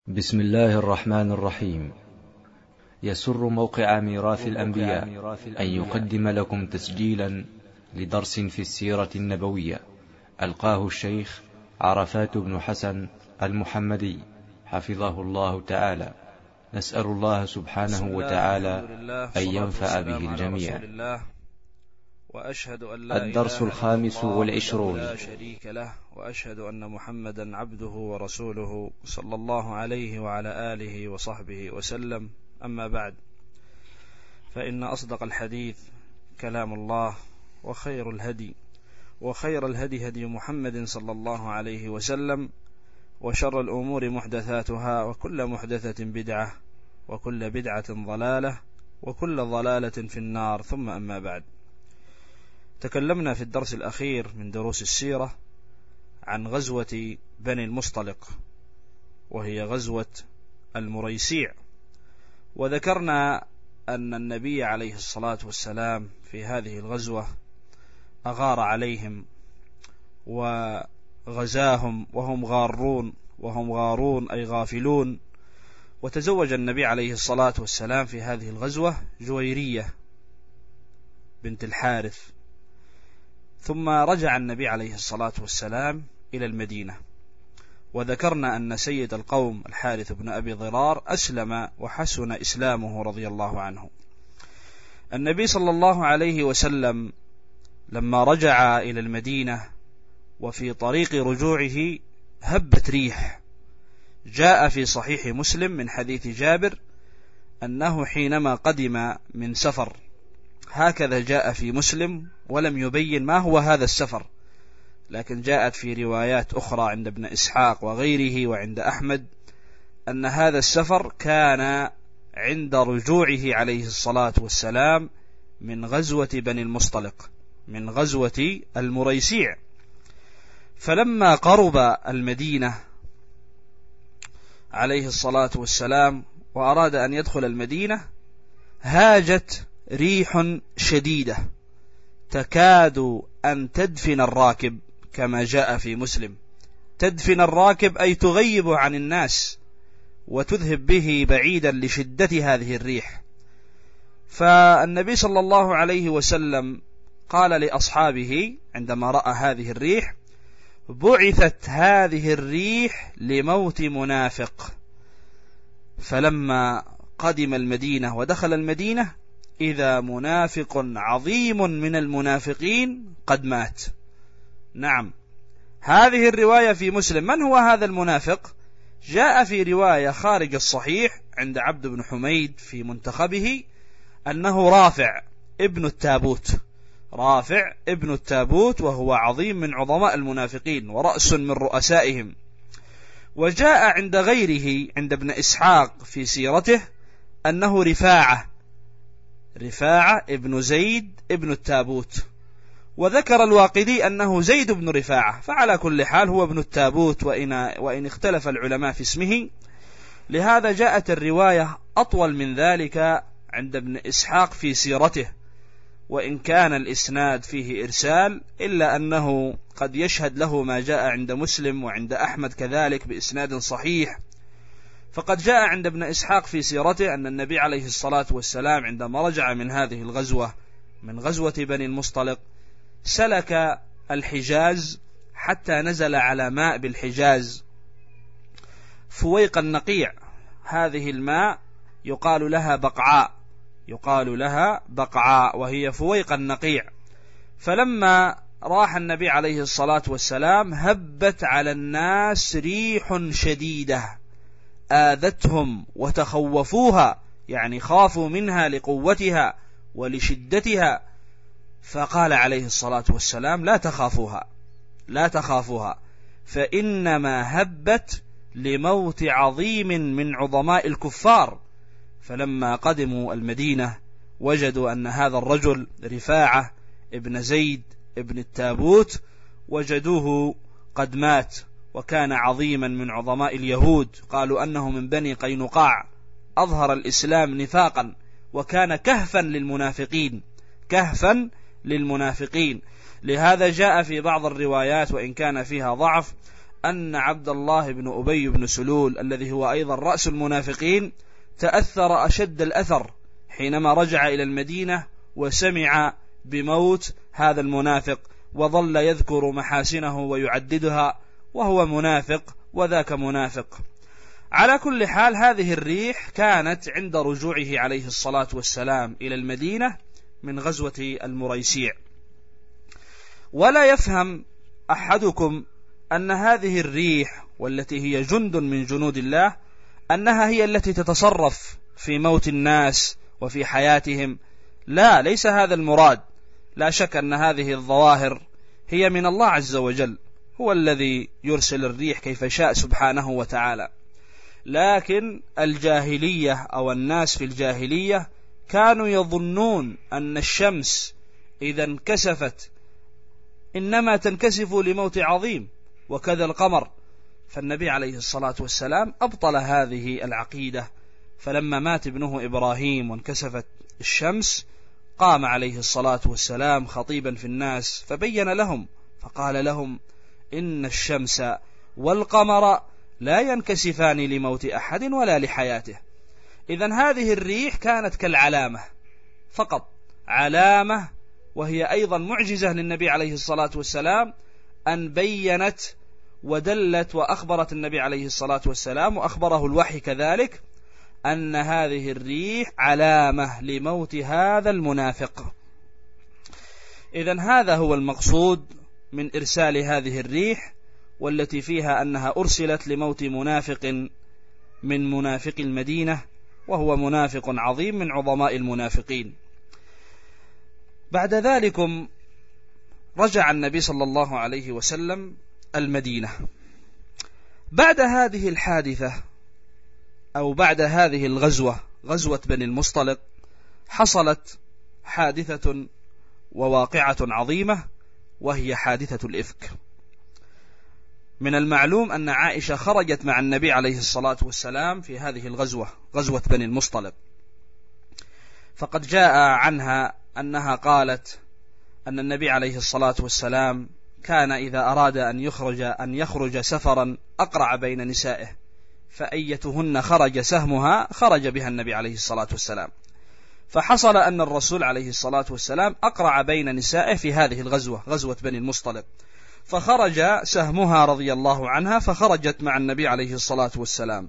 بسم الله الرحمن الرحيم. يسر موقع ميراث الأنبياء أن يقدم لكم تسجيلا لدرس في السيرة النبوية ألقاه الشيخ عرفات بن حسن المحمدي حفظه الله تعالى. نسأل الله سبحانه وتعالى أن ينفع به الجميع. وأشهد أن لا الدرس الخامس والعشرون. لا شريك له، وأشهد أن محمدا عبده ورسوله صلى الله عليه وعلى آله وصحبه وسلم. أما بعد، فإن أصدق الحديث كلام الله، وخير الهدي هدي محمد صلى الله عليه وسلم، وشر الأمور محدثاتها، وكل محدثة بدعة، وكل بدعة ضلالة، وكل ضلالة في النار. ثم أما بعد، تكلمنا في الدرس الأخير من دروس السيرة عن غزوة بني المصطلق، وهي غزوة المريسيع، وذكرنا أن النبي عليه الصلاة والسلام في هذه الغزوة أغار عليهم وغزاهم وهم غارون أي غافلون. وتزوج النبي عليه الصلاة والسلام في هذه الغزوة جويرية بنت الحارث، ثم رجع النبي عليه الصلاة والسلام إلى المدينة. وذكرنا أن سيد القوم الحارث بن أبي ضرار أسلم وحسن إسلامه رضي الله عنه. النبي صلى الله عليه وسلم لما رجع إلى المدينة وفي طريق رجوعه هبت ريح. جاء في صحيح مسلم من حديث جابر أنه حينما قدم من سفر، هكذا جاء في مسلم ولم يبين ما هو هذا السفر، لكن جاءت في روايات أخرى عند ابن إسحاق وغيره وعند أحمد أن هذا السفر كان عند رجوعه عليه الصلاة والسلام من غزوة بني المصطلق، من غزوة المريسيع. فلما قرب المدينة عليه الصلاة والسلام وأراد أن يدخل المدينة، هاجت ريح شديدة تكاد أن تدفن الراكب، كما جاء في مسلم. تدفن الراكب أي تغيب عن الناس وتذهب به بعيدا لشدة هذه الريح. فالنبي صلى الله عليه وسلم قال لأصحابه عندما رأى هذه الريح: بعثت هذه الريح لموت منافق. فلما قدم المدينة ودخل المدينة، إذا منافق عظيم من المنافقين قد مات. نعم، هذه الرواية في مسلم. من هو هذا المنافق؟ جاء في رواية خارج الصحيح عند عبد بن حميد في منتخبه أنه رافع ابن التابوت، وهو عظيم من عظماء المنافقين ورأس من رؤسائهم. وجاء عند غيره عند ابن إسحاق في سيرته أنه رفاعة ابن زيد ابن التابوت، وذكر الواقدي أنه زيد بن رفاعة. فعلى كل حال هو ابن التابوت، وإن اختلف العلماء في اسمه. لهذا جاءت الرواية أطول من ذلك عند ابن إسحاق في سيرته، وإن كان الإسناد فيه إرسال، إلا أنه قد يشهد له ما جاء عند مسلم وعند أحمد كذلك بإسناد صحيح. فقد جاء عند ابن إسحاق في سيرته أن النبي عليه الصلاة والسلام عندما رجع من هذه الغزوة، من غزوة بني المصطلق، سلك الحجاز حتى نزل على ماء بالحجاز فويق النقيع. هذه الماء يقال لها بقعاء، وهي فويق النقيع. فلما راح النبي عليه الصلاة والسلام هبت على الناس ريح شديدة آذتهم وتخوفوها، يعني خافوا منها لقوتها ولشدتها. فقال عليه الصلاة والسلام: لا تخافوها، فإنما هبت لموت عظيم من عظماء الكفار. فلما قدموا المدينة وجدوا أن هذا الرجل رفاعة ابن زيد ابن التابوت وجدوه قد مات، وكان عظيما من عظماء اليهود. قالوا أنه من بني قينقاع، أظهر الإسلام نفاقا، وكان كهفا للمنافقين. لهذا جاء في بعض الروايات، وإن كان فيها ضعف، أن عبد الله بن أبي بن سلول الذي هو أيضا رأس المنافقين تأثر أشد الأثر حينما رجع إلى المدينة وسمع بموت هذا المنافق، وظل يذكر محاسنه ويعددها، وهو منافق وذاك منافق. على كل حال، هذه الريح كانت عند رجوعه عليه الصلاة والسلام إلى المدينة من غزوة المريسيع. ولا يفهم أحدكم أن هذه الريح والتي هي جند من جنود الله أنها هي التي تتصرف في موت الناس وفي حياتهم. لا، ليس هذا المراد. لا شك أن هذه الظواهر هي من الله عز وجل، هو الذي يرسل الريح كيف شاء سبحانه وتعالى. لكن الجاهلية أو الناس في الجاهلية كانوا يظنون أن الشمس إذا انكسفت إنما تنكسف لموت عظيم، وكذا القمر. فالنبي عليه الصلاة والسلام أبطل هذه العقيدة، فلما مات ابنه إبراهيم وانكسفت الشمس قام عليه الصلاة والسلام خطيبا في الناس فبين لهم فقال لهم: إن الشمس والقمر لا ينكسفان لموت أحد ولا لحياته. إذن هذه الريح كانت كالعلامة فقط، علامة، وهي أيضا معجزة للنبي عليه الصلاة والسلام أن بينت ودلت وأخبرت النبي عليه الصلاة والسلام وأخبره الوحي كذلك أن هذه الريح علامة لموت هذا المنافق. إذن هذا هو المقصود من إرسال هذه الريح، والتي فيها أنها أرسلت لموت منافق من منافق المدينة، وهو منافق عظيم من عظماء المنافقين. بعد ذلك رجع النبي صلى الله عليه وسلم المدينة. بعد هذه الحادثة أو بعد هذه الغزوة، غزوة بني المصطلق، حصلت حادثة وواقعة عظيمة، وهي حادثة الإفك. من المعلوم أن عائشة خرجت مع النبي عليه الصلاة والسلام في هذه الغزوة، غزوة بني المصطلق، فقد جاء عنها أنها قالت أن النبي عليه الصلاة والسلام كان إذا أراد أن يخرج سفرا أقرع بين نسائه، فأيتهن خرج سهمها خرج بها النبي عليه الصلاة والسلام. فحصل أن الرسول عليه الصلاة والسلام أقرع بين نسائه في هذه الغزوة، غزوة بني المصطلق، فخرج سهمها رضي الله عنها، فخرجت مع النبي عليه الصلاة والسلام،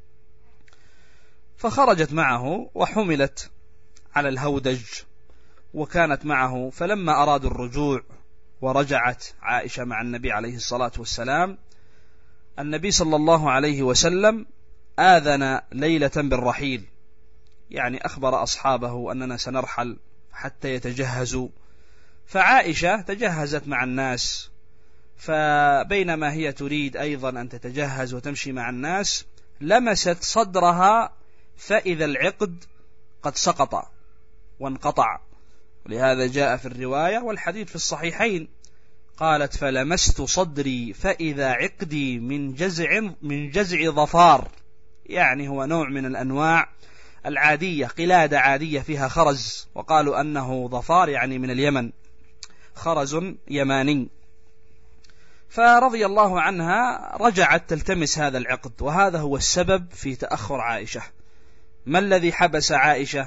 فخرجت معه وحملت على الهودج وكانت معه. فلما أرادوا الرجوع ورجعت عائشة مع النبي عليه الصلاة والسلام، النبي صلى الله عليه وسلم آذن ليلة بالرحيل، يعني أخبر أصحابه أننا سنرحل حتى يتجهزوا. فعائشة تجهزت مع الناس، فبينما هي تريد أيضا أن تتجهز وتمشي مع الناس لمست صدرها فإذا العقد قد سقط وانقطع، ولهذا جاء في الرواية والحديث في الصحيحين قالت: فلمست صدري فإذا عقدي من جزع ظفار، يعني هو نوع من الأنواع العادية، قلادة عادية فيها خرز، وقالوا أنه ظفار يعني من اليمن، خرز يماني. فرضي الله عنها رجعت تلتمس هذا العقد، وهذا هو السبب في تأخر عائشة. ما الذي حبس عائشة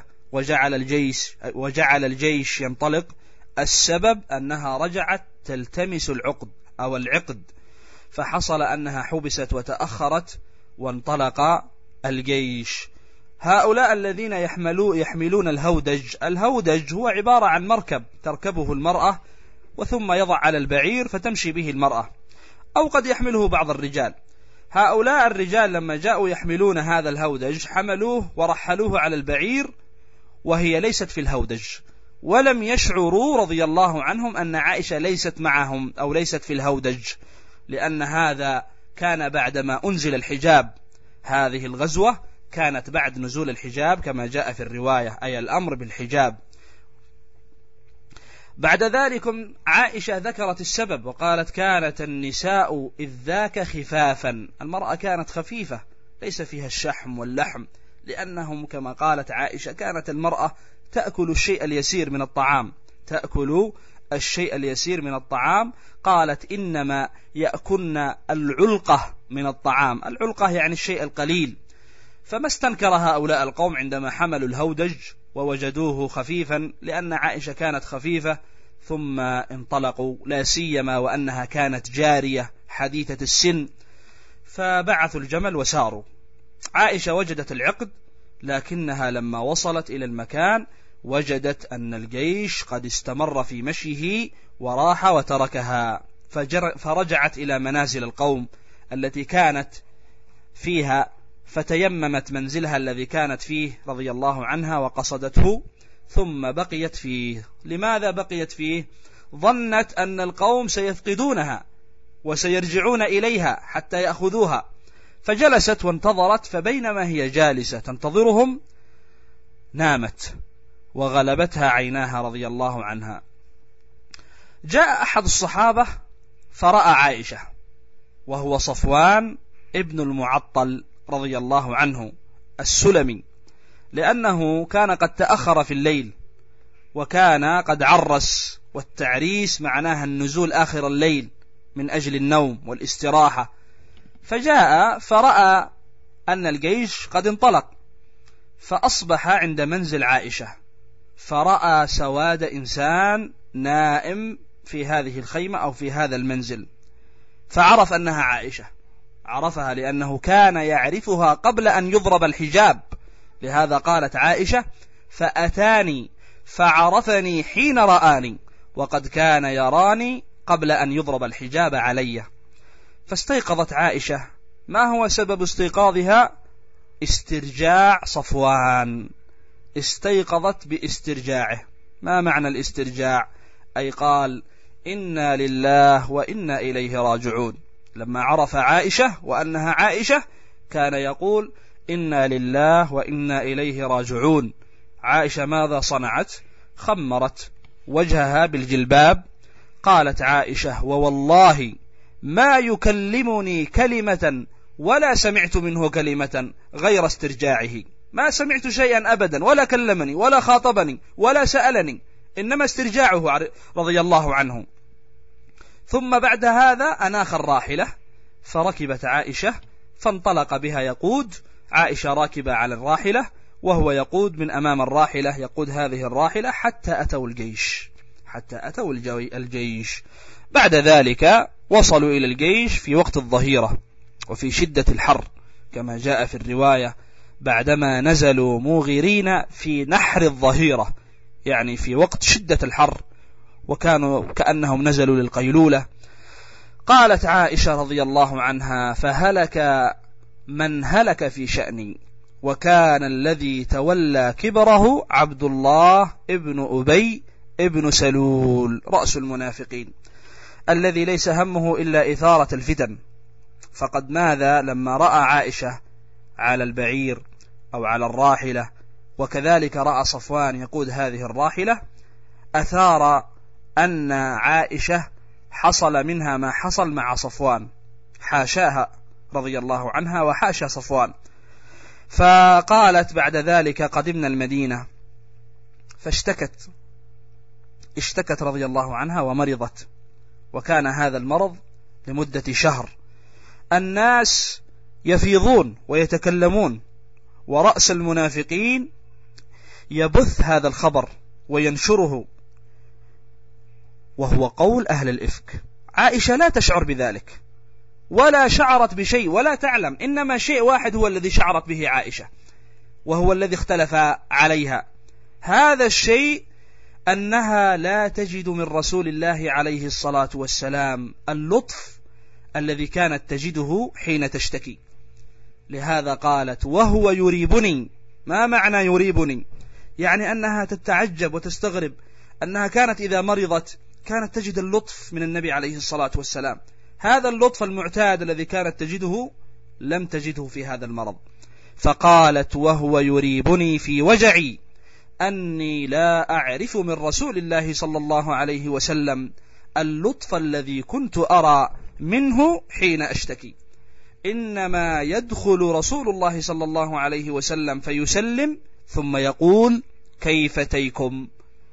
وجعل الجيش ينطلق؟ السبب أنها رجعت تلتمس العقد أو العقد، فحصل أنها حبست وتأخرت وانطلق الجيش. هؤلاء الذين يحملون الهودج هو عبارة عن مركب تركبه المرأة وثم يضع على البعير فتمشي به المرأة، أو قد يحمله بعض الرجال. هؤلاء الرجال لما جاءوا يحملون هذا الهودج حملوه ورحلوه على البعير وهي ليست في الهودج، ولم يشعروا رضي الله عنهم أن عائشة ليست معهم أو ليست في الهودج، لأن هذا كان بعدما أنزل الحجاب. هذه الغزوة كانت بعد نزول الحجاب كما جاء في الرواية، أي الأمر بالحجاب. بعد ذلك عائشة ذكرت السبب وقالت: كانت النساء إذ ذاك خفافا، المرأة كانت خفيفة ليس فيها الشحم واللحم، لأنهم كما قالت عائشة كانت المرأة تأكل الشيء اليسير من الطعام، تأكل الشيء اليسير من الطعام. قالت إنما يأكلن العلقة من الطعام، العلقة يعني الشيء القليل. فما استنكر هؤلاء القوم عندما حملوا الهودج ووجدوه خفيفا، لأن عائشة كانت خفيفة، ثم انطلقوا، لا سيما وأنها كانت جارية حديثة السن، فبعثوا الجمل وساروا. عائشة وجدت العقد، لكنها لما وصلت إلى المكان وجدت أن الجيش قد استمر في مشيه وراح وتركها، فرجعت إلى منازل القوم التي كانت فيها، فتيممت منزلها الذي كانت فيه رضي الله عنها وقصدته، ثم بقيت فيه. لماذا بقيت فيه؟ ظنت أن القوم سيفقدونها وسيرجعون إليها حتى يأخذوها، فجلست وانتظرت. فبينما هي جالسة تنتظرهم نامت وغلبتها عيناها رضي الله عنها. جاء أحد الصحابة فرأى عائشة، وهو صفوان ابن المعطل رضي الله عنه السلمي، لأنه كان قد تأخر في الليل وكان قد عرس، والتعريس معناها النزول آخر الليل من أجل النوم والاستراحة. فجاء فرأى أن الجيش قد انطلق، فأصبح عند منزل عائشة، فرأى سواد إنسان نائم في هذه الخيمة أو في هذا المنزل، فعرف أنها عائشة، عرفها لأنه كان يعرفها قبل أن يضرب الحجاب. لهذا قالت عائشة: فأتاني فعرفني حين رآني، وقد كان يراني قبل أن يضرب الحجاب علي. فاستيقظت عائشة. ما هو سبب استيقاظها؟ استرجاع صفوان، استيقظت باسترجاعه. ما معنى الاسترجاع؟ أي قال: إنا لله وإنا إليه راجعون. لما عرف عائشة وأنها عائشة كان يقول: إنا لله وإنا إليه راجعون. عائشة ماذا صنعت؟ خمرت وجهها بالجلباب. قالت عائشة: ووالله ما يكلمني كلمة ولا سمعت منه كلمة غير استرجاعه، ما سمعت شيئا أبدا، ولا كلمني ولا خاطبني ولا سألني، إنما استرجاعه رضي الله عنه. ثم بعد هذا أناخ الراحلة، فركبت عائشة فانطلق بها يقود. عائشة راكبة على الراحلة وهو يقود من أمام الراحلة، يقود هذه الراحلة حتى أتوا الجيش، حتى أتوا الجيش. بعد ذلك وصلوا إلى الجيش في وقت الظهيرة وفي شدة الحر، كما جاء في الرواية: بعدما نزلوا موغرين في نحر الظهيرة، يعني في وقت شدة الحر، وكانوا كأنهم نزلوا للقيلولة. قالت عائشة رضي الله عنها: فهلك من هلك في شأني، وكان الذي تولى كبره عبد الله ابن أبي ابن سلول، رأس المنافقين، الذي ليس همه إلا إثارة الفتن. فقد ماذا لما رأى عائشة على البعير أو على الراحلة، وكذلك رأى صفوان يقود هذه الراحلة، أثار أن عائشة حصل منها ما حصل مع صفوان، حاشاها رضي الله عنها وحاشا صفوان. فقالت بعد ذلك: قدمنا المدينة، اشتكت رضي الله عنها ومرضت، وكان هذا المرض لمدة شهر. الناس يفيضون ويتكلمون، ورأس المنافقين يبث هذا الخبر وينشره، وهو قول أهل الإفك. عائشة لا تشعر بذلك ولا شعرت بشيء ولا تعلم، إنما شيء واحد هو الذي شعرت به عائشة، وهو الذي اختلف عليها. هذا الشيء أنها لا تجد من رسول الله عليه الصلاة والسلام اللطف الذي كانت تجده حين تشتكي. لهذا قالت: وهو يريبني. ما معنى يريبني؟ يعني أنها تتعجب وتستغرب أنها كانت إذا مرضت كانت تجد اللطف من النبي عليه الصلاة والسلام. هذا اللطف المعتاد الذي كانت تجده لم تجده في هذا المرض. فقالت: وهو يريبني في وجعي أني لا أعرف من رسول الله صلى الله عليه وسلم اللطف الذي كنت أرى منه حين أشتكي. إنما يدخل رسول الله صلى الله عليه وسلم فيسلم ثم يقول: كيفتيكم،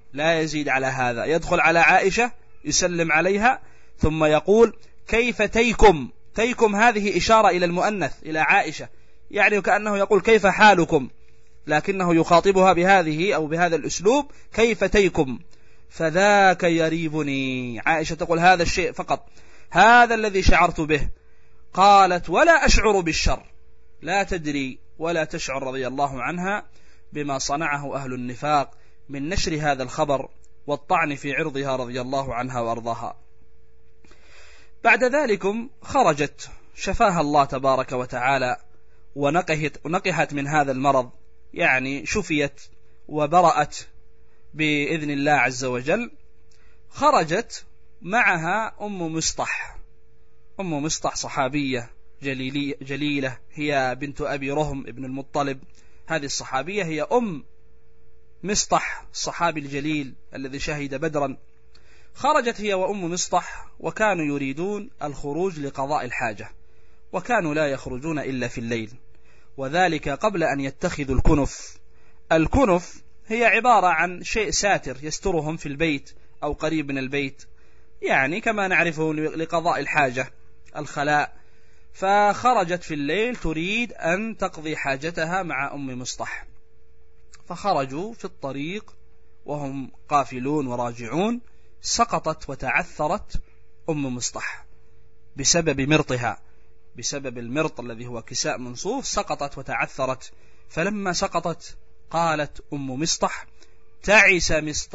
لا يزيد على هذا، يدخل على عائشة يسلم عليها ثم يقول كيف تيكم. تيكم هذه إشارة إلى المؤنث، إلى عائشة، يعني وكأنه يقول كيف حالكم، لكنه يخاطبها بهذه أو بهذا الأسلوب كيف تيكم. فذاك يريبني، عائشة تقول هذا الشيء فقط، هذا الذي شعرت به. قالت ولا أشعر بالشر، لا تدري ولا تشعر رضي الله عنها بما صنعه أهل النفاق من نشر هذا الخبر والطعن في عرضها رضي الله عنها وأرضاها. بعد ذلك خرجت شفاها الله تبارك وتعالى ونقحت من هذا المرض، يعني شفيت وبرأت بإذن الله عز وجل. خرجت معها أم مصطح صحابية جليلة، هي بنت أبي رهم ابن المطلب. هذه الصحابية هي أم مصطح الصحابي الجليل الذي شهد بدرا. خرجت هي وأم مصطح، وكانوا يريدون الخروج لقضاء الحاجة، وكانوا لا يخرجون إلا في الليل، وذلك قبل أن يتخذوا الكنف. الكنف هي عبارة عن شيء ساتر يسترهم في البيت أو قريب من البيت، يعني كما نعرفه لقضاء الحاجة الخلاء. فخرجت في الليل تريد أن تقضي حاجتها مع أم مصطح، فخرجوا في الطريق وهم قافلون وراجعون، سقطت وتعثرت أم مصطح بسبب مرطها، بسبب المرط الذي هو كساء منصوف، سقطت وتعثرت. فلما سقطت قالت أم مصطح تعس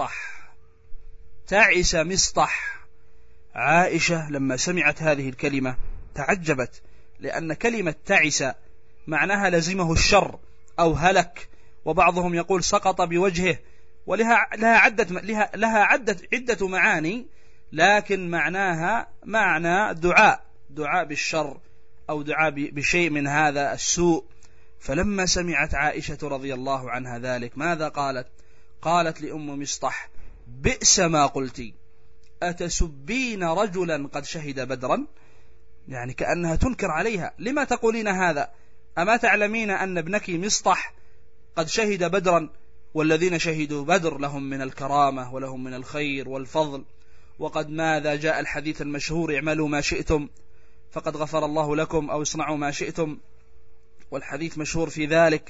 مصطح. عائشة لما سمعت هذه الكلمة تعجبت، لأن كلمة تعس معناها لزمه الشر أو هلك، وبعضهم يقول سقط بوجهه، لها عدة معاني، لكن معناها معنى دعاء بالشر أو دعاء بشيء من هذا السوء. فلما سمعت عائشة رضي الله عنها ذلك ماذا قالت؟ قالت لأم مصطح بئس ما قلتي، أتسبين رجلا قد شهد بدرا؟ يعني كأنها تنكر عليها، لما تقولين هذا؟ أما تعلمين أن ابنك مصطح قد شهد بدرا، والذين شهدوا بدر لهم من الكرامة ولهم من الخير والفضل، وقد ماذا جاء الحديث المشهور اعملوا ما شئتم فقد غفر الله لكم، أو اصنعوا ما شئتم، والحديث مشهور في ذلك.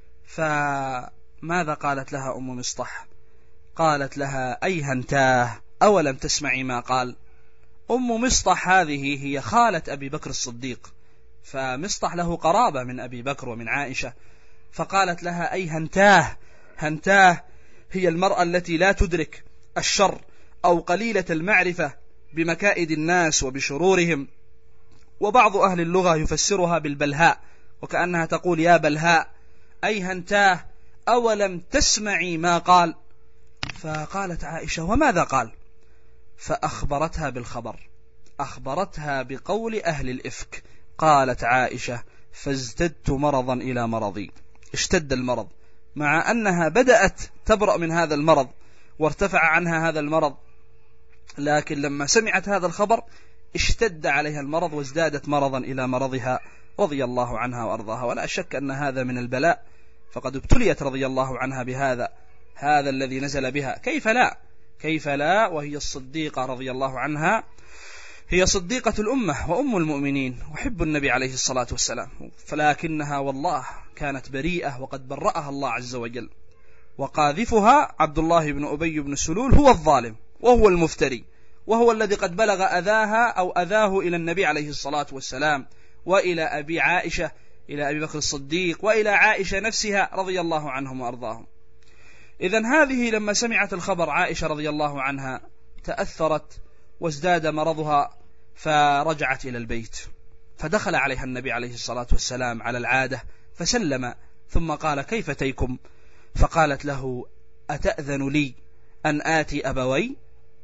فماذا قالت لها أم مصطح؟ قالت لها أيهنتاه أولم تسمعي ما قال. أم مصطح هذه هي خالة أبي بكر الصديق، فمصطح له قرابة من أبي بكر ومن عائشة. فقالت لها أيهنتاه، هنتاه هي المرأة التي لا تدرك الشر أو قليلة المعرفة بمكائد الناس وبشرورهم، وبعض أهل اللغة يفسرها بالبلهاء، وكأنها تقول يا بلهاء أيهنتاه أولم تسمعي ما قال. فقالت عائشة وماذا قال؟ فأخبرتها بالخبر، أخبرتها بقول أهل الإفك. قالت عائشة فازددت مرضا إلى مرضي، اشتد المرض، مع أنها بدأت تبرأ من هذا المرض وارتفع عنها هذا المرض، لكن لما سمعت هذا الخبر اشتد عليها المرض وازدادت مرضا إلى مرضها رضي الله عنها وأرضاها. ولا شك أن هذا من البلاء، فقد ابتليت رضي الله عنها هذا الذي نزل بها. كيف لا وهي الصديقة رضي الله عنها، هي صديقة الأمة وأم المؤمنين وحب النبي عليه الصلاة والسلام، فلكنها والله كانت بريئة وقد برأها الله عز وجل. وقاذفها عبد الله بن أبي بن سلول هو الظالم وهو المفتري، وهو الذي قد بلغ أذاها أو أذاه إلى النبي عليه الصلاة والسلام، وإلى أبي عائشة، إلى أبي بكر الصديق، وإلى عائشة نفسها رضي الله عنهم وأرضاهم. إذن هذه لما سمعت الخبر عائشة رضي الله عنها تأثرت وازداد مرضها، فرجعت إلى البيت، فدخل عليها النبي عليه الصلاة والسلام على العادة فسلم، ثم قال كيف تيكم؟ فقالت له أتأذن لي أن آتي أبوي؟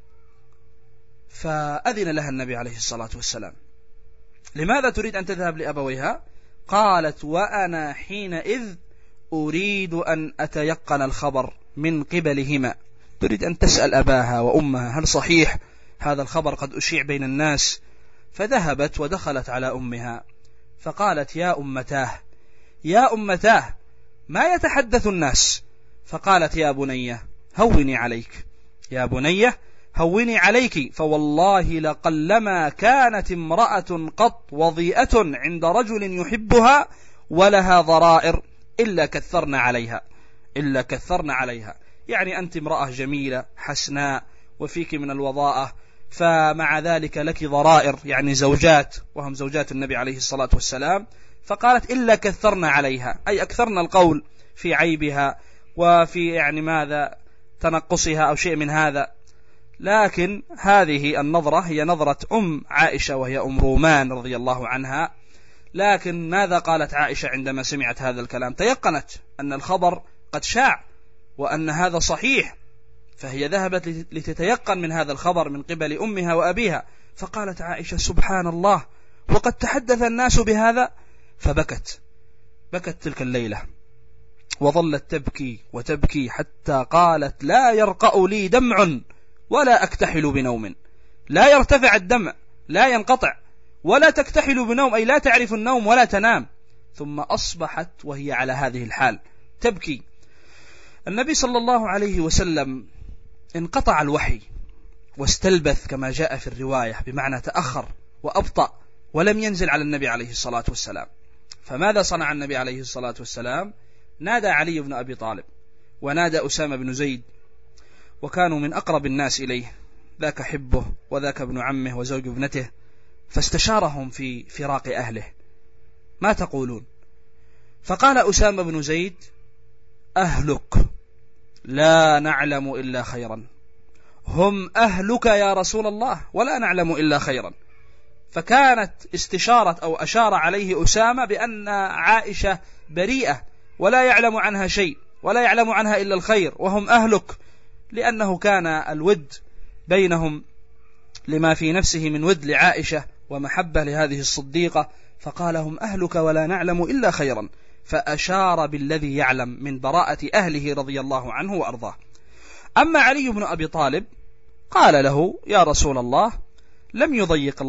فأذن لها النبي عليه الصلاة والسلام. لماذا تريد أن تذهب لأبويها؟ قالت وأنا حينئذ أريد أن أتيقن الخبر من قبلهما، تريد أن تسأل أباها وأمها هل صحيح هذا الخبر قد أشيع بين الناس. فذهبت ودخلت على أمها فقالت يا أمتاه ما يتحدث الناس؟ فقالت يا بنية هوني عليك يا بني هوني عليك، فوالله لقلما كانت امرأة قط وضيئة عند رجل يحبها ولها ضرائر إلا كثرنا عليها. يعني أنت امرأة جميلة حسناء وفيك من الوضاءة، فمع ذلك لك ضرائر يعني زوجات وهم زوجات النبي عليه الصلاة والسلام، فقالت إلا كثرنا عليها، أي أكثرنا القول في عيبها وفي يعني ماذا تنقصها أو شيء من هذا. لكن هذه النظرة هي نظرة عائشة وهي رومان رضي الله عنها. لكن ماذا قالت عائشة عندما سمعت هذا الكلام؟ تيقنت أن الخبر قد شاع وأن هذا صحيح، فهي ذهبت لتتيقن من هذا الخبر من قبل أمها وأبيها، فقالت عائشة سبحان الله وقد تحدث الناس بهذا، فبكت تلك الليلة وظلت تبكي وتبكي حتى قالت لا يرقأ لي دمع ولا أكتحل بنوم، لا يرتفع الدمع لا ينقطع ولا تكتحل بنوم أي لا تعرف النوم ولا تنام. ثم أصبحت وهي على هذه الحال تبكي. النبي صلى الله عليه وسلم انقطع الوحي واستلبث كما جاء في الرواية، بمعنى تأخر وأبطأ ولم ينزل على النبي عليه الصلاة والسلام. فماذا صنع النبي عليه الصلاة والسلام؟ نادى علي بن أبي طالب ونادى أسامة بن زيد، وكانوا من أقرب الناس إليه، ذاك حبه وذاك ابن عمه وزوج ابنته، فاستشارهم في فراق أهله، ما تقولون؟ فقال أسامة بن زيد أهلك لا نعلم إلا خيرا، هم أهلك يا رسول الله ولا نعلم إلا خيرا. فكانت استشارة أو أشار عليه أسامة بأن عائشة بريئة ولا يعلم عنها شيء ولا يعلم عنها إلا الخير، وهم أهلك، لأنه كان الود بينهم لما في نفسه من ود لعائشة ومحبة لهذه الصديقة، فقال هم أهلك ولا نعلم إلا خيرا، فأشار بالذي يعلم من براءة أهله رضي الله عنه وأرضاه. أما علي بن أبي طالب قال له يا رسول الله لم يضيق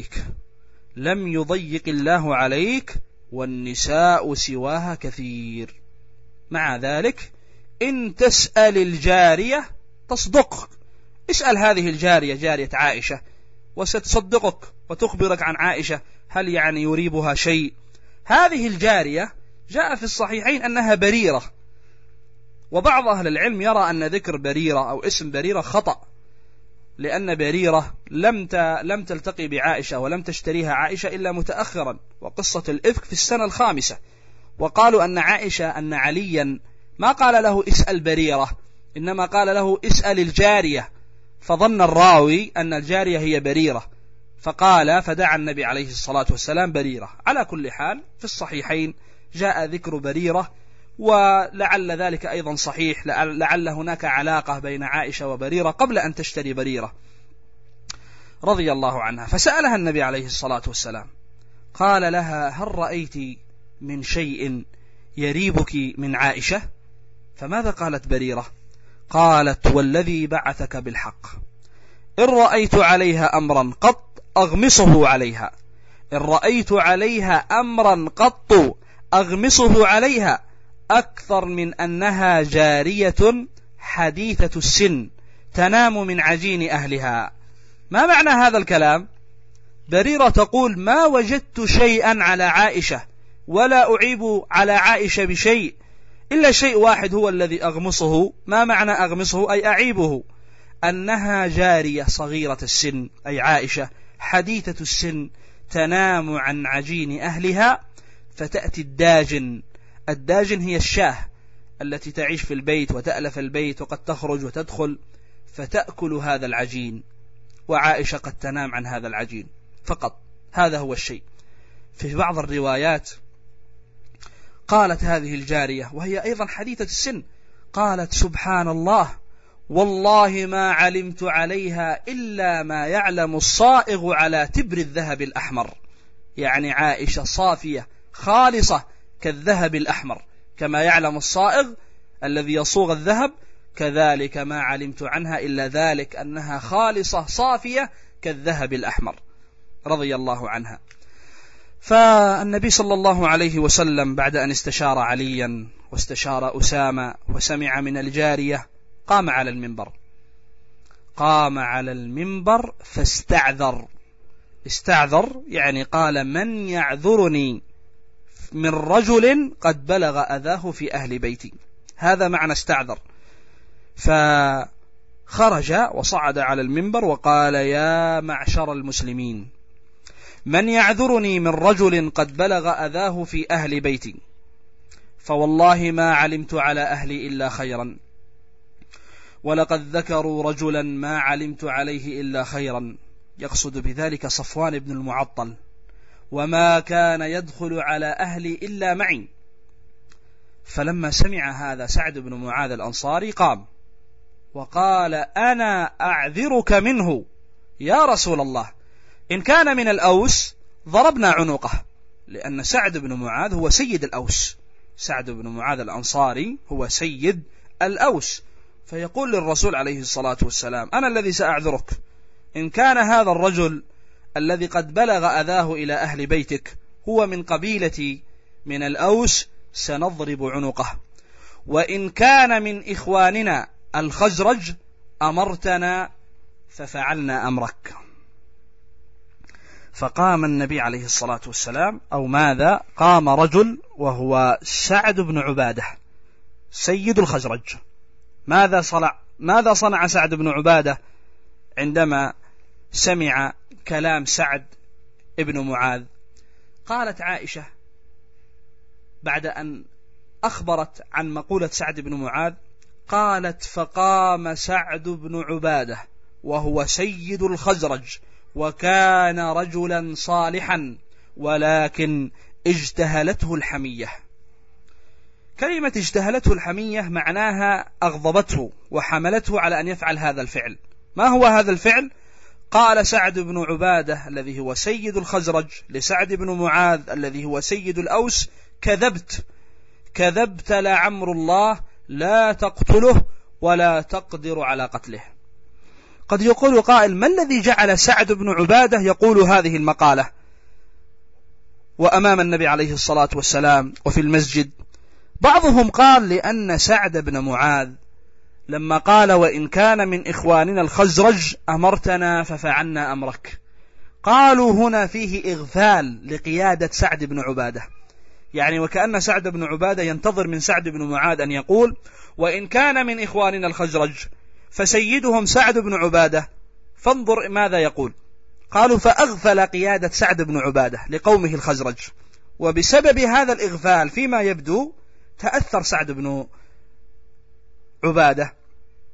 الله عليك والنساء سواها كثير، مع ذلك إن تسأل الجارية تصدق، اسأل هذه الجارية جارية عائشة وستصدقك وتخبرك عن عائشة، هل يعني يريبها شيء؟ هذه الجارية جاء في الصحيحين أنها بريرة، وبعض أهل العلم يرى أن ذكر بريرة أو اسم بريرة خطأ، لأن بريرة لم تلتقي بعائشة ولم تشتريها عائشة إلا متأخرا، وقصة الإفك في السنة 5، وقالوا أن عليا ما قال له اسأل بريرة، إنما قال له اسأل الجارية، فظن الراوي أن الجارية هي بريرة فدعا النبي عليه الصلاة والسلام بريرة. على كل حال في الصحيحين جاء ذكر بريرة، ولعل ذلك أيضا صحيح، لعل هناك علاقة بين عائشة وبريرة قبل أن تشتري بريرة رضي الله عنها. فسألها النبي عليه الصلاة والسلام قال لها هل رأيت من شيء يريبك من عائشة؟ فماذا قالت بريرة؟ قالت والذي بعثك بالحق إن رأيت عليها أمرا قط أغمصه عليها، إن رأيت عليها أمرا قط أغمصه عليها أكثر من أنها جارية حديثة السن تنام من عجين أهلها. ما معنى هذا الكلام؟ بريرة تقول ما وجدت شيئا على عائشة ولا أعيب على عائشة بشيء إلا شيء واحد هو الذي أغمصه. ما معنى أغمصه؟ أي أعيبه، أنها جارية صغيرة السن أي عائشة حديثة السن تنام عن عجين أهلها فتأتي الداجن هي الشاه التي تعيش في البيت وتألف البيت وقد تخرج وتدخل فتأكل هذا العجين، وعائشة قد تنام عن هذا العجين فقط، هذا هو الشيء. في بعض الروايات قالت هذه الجارية وهي أيضا حديثة السن، قالت سبحان الله والله ما علمت عليها إلا ما يعلم الصائغ على تبر الذهب الأحمر، يعني عائشة صافية خالصة كالذهب الأحمر، كما يعلم الصائغ الذي يصوغ الذهب، كذلك ما علمت عنها إلا ذلك أنها خالصة صافية كالذهب الأحمر رضي الله عنها. فالنبي صلى الله عليه وسلم بعد أن استشار عليا واستشار أسامة وسمع من الجارية قام على المنبر فاستعذر. استعذر يعني قال: من يعذرني من رجل قد بلغ أذاه في أهل بيتي. هذا معنى استعذر. فخرج وصعد على المنبر وقال: يا معشر المسلمين، من يعذرني من رجل قد بلغ أذاه في أهل بيتي، فوالله ما علمت على أهلي إلا خيرا، ولقد ذكروا رجلا ما علمت عليه إلا خيرا، يقصد بذلك صفوان بن المعطل، وما كان يدخل على أهلي إلا معي. فلما سمع هذا سعد بن معاذ الأنصاري قام وقال: أنا أعذرك منه يا رسول الله، إن كان من الأوس ضربنا عنقه، لأن سعد بن معاذ هو سيد الأوس. سعد بن معاذ الأنصاري هو سيد الأوس، فيقول للرسول عليه الصلاة والسلام: أنا الذي سأعذرك، إن كان هذا الرجل الذي قد بلغ أذاه إلى أهل بيتك هو من قبيلتي من الأوس سنضرب عنقه، وإن كان من إخواننا الخزرج أمرتنا ففعلنا أمرك. فقام النبي عليه الصلاة والسلام، أو ماذا؟ قام رجل وهو سعد بن عبادة سيد الخزرج. ماذا صنع سعد بن عبادة عندما سمع كلام سعد بن معاذ؟ قالت عائشة بعد أن أخبرت عن مقولة سعد بن معاذ، قالت: فقام سعد بن عبادة وهو سيد الخزرج وكان رجلا صالحا، ولكن اجتهلته الحمية. كلمة اجتهلته الحمية معناها أغضبته وحملته على أن يفعل هذا الفعل. ما هو هذا الفعل؟ قال سعد بن عبادة الذي هو سيد الخزرج لسعد بن معاذ الذي هو سيد الأوس: كذبت لعمر الله لا تقتله ولا تقدر على قتله. قد يقول قائل: ما الذي جعل سعد بن عبادة يقول هذه المقالة وأمام النبي عليه الصلاة والسلام وفي المسجد؟ بعضهم قال: لأن سعد بن معاذ لما قال: وإن كان من إخواننا الخزرج أمرتنا ففعلنا أمرك، قالوا هنا فيه إغفال لقيادة سعد بن عبادة، يعني وكأن سعد بن عبادة ينتظر من سعد بن معاذ أن يقول: وإن كان من إخواننا الخزرج فسيدهم سعد بن عبادة، فانظر ماذا يقول. قالوا: فأغفل قيادة سعد بن عبادة لقومه الخزرج، وبسبب هذا الإغفال فيما يبدو تأثر سعد بن عبادة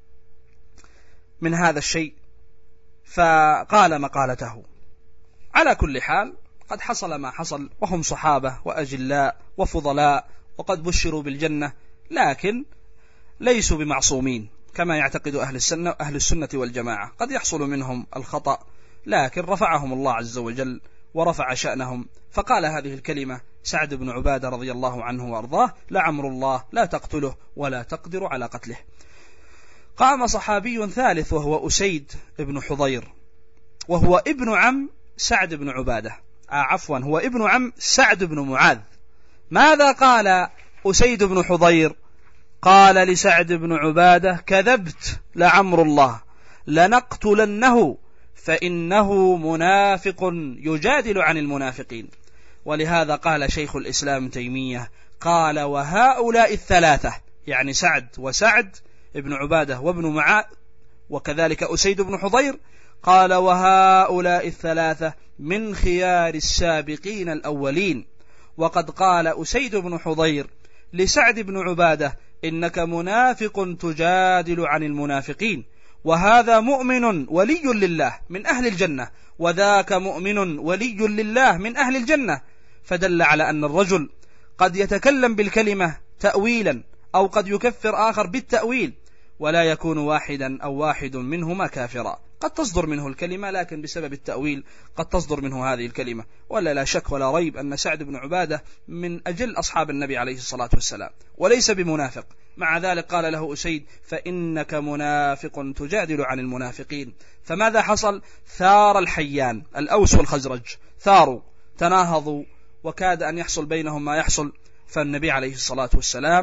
من هذا الشيء فقال مقالته. على كل حال قد حصل ما حصل، وهم صحابة وأجلاء وفضلاء وقد بشروا بالجنة، لكن ليسوا بمعصومين كما يعتقد أهل السنة والجماعة. قد يحصل منهم الخطأ، لكن رفعهم الله عز وجل ورفع شأنهم. فقال هذه الكلمة سعد بن عبادة رضي الله عنه وأرضاه: لعمر الله لا تقتله ولا تقدر على قتله. قام صحابي ثالث وهو أسيد بن حضير، وهو ابن عم سعد بن عبادة، هو ابن عم سعد بن معاذ. ماذا قال أسيد بن حضير؟ قال لسعد بن عبادة: كذبت لعمر الله لنقتلنه فإنه منافق يجادل عن المنافقين. ولهذا قال شيخ الإسلام تيمية، قال: وهؤلاء الثلاثة، يعني سعد ابن عبادة وابن معاذ وكذلك أسيد بن حضير، قال: وهؤلاء الثلاثة من خيار السابقين الأولين. وقد قال أسيد بن حضير لسعد بن عبادة: إنك منافق تجادل عن المنافقين، وهذا مؤمن ولي لله من أهل الجنة، وذاك مؤمن ولي لله من أهل الجنة. فدل على أن الرجل قد يتكلم بالكلمة تأويلا، أو قد يكفر آخر بالتأويل، ولا يكون واحدا أو واحد منهما كافرا. قد تصدر منه الكلمة، لكن بسبب التأويل قد تصدر منه هذه الكلمة. ولا لا شك ولا ريب أن سعد بن عبادة من أجل أصحاب النبي عليه الصلاة والسلام، وليس بمنافق. مع ذلك قال له أسيد: فإنك منافق تجادل عن المنافقين. فماذا حصل؟ ثار الحيان، الأوس والخزرج ثاروا، تناهضوا، وكاد أن يحصل بينهم ما يحصل. فالنبي عليه الصلاة والسلام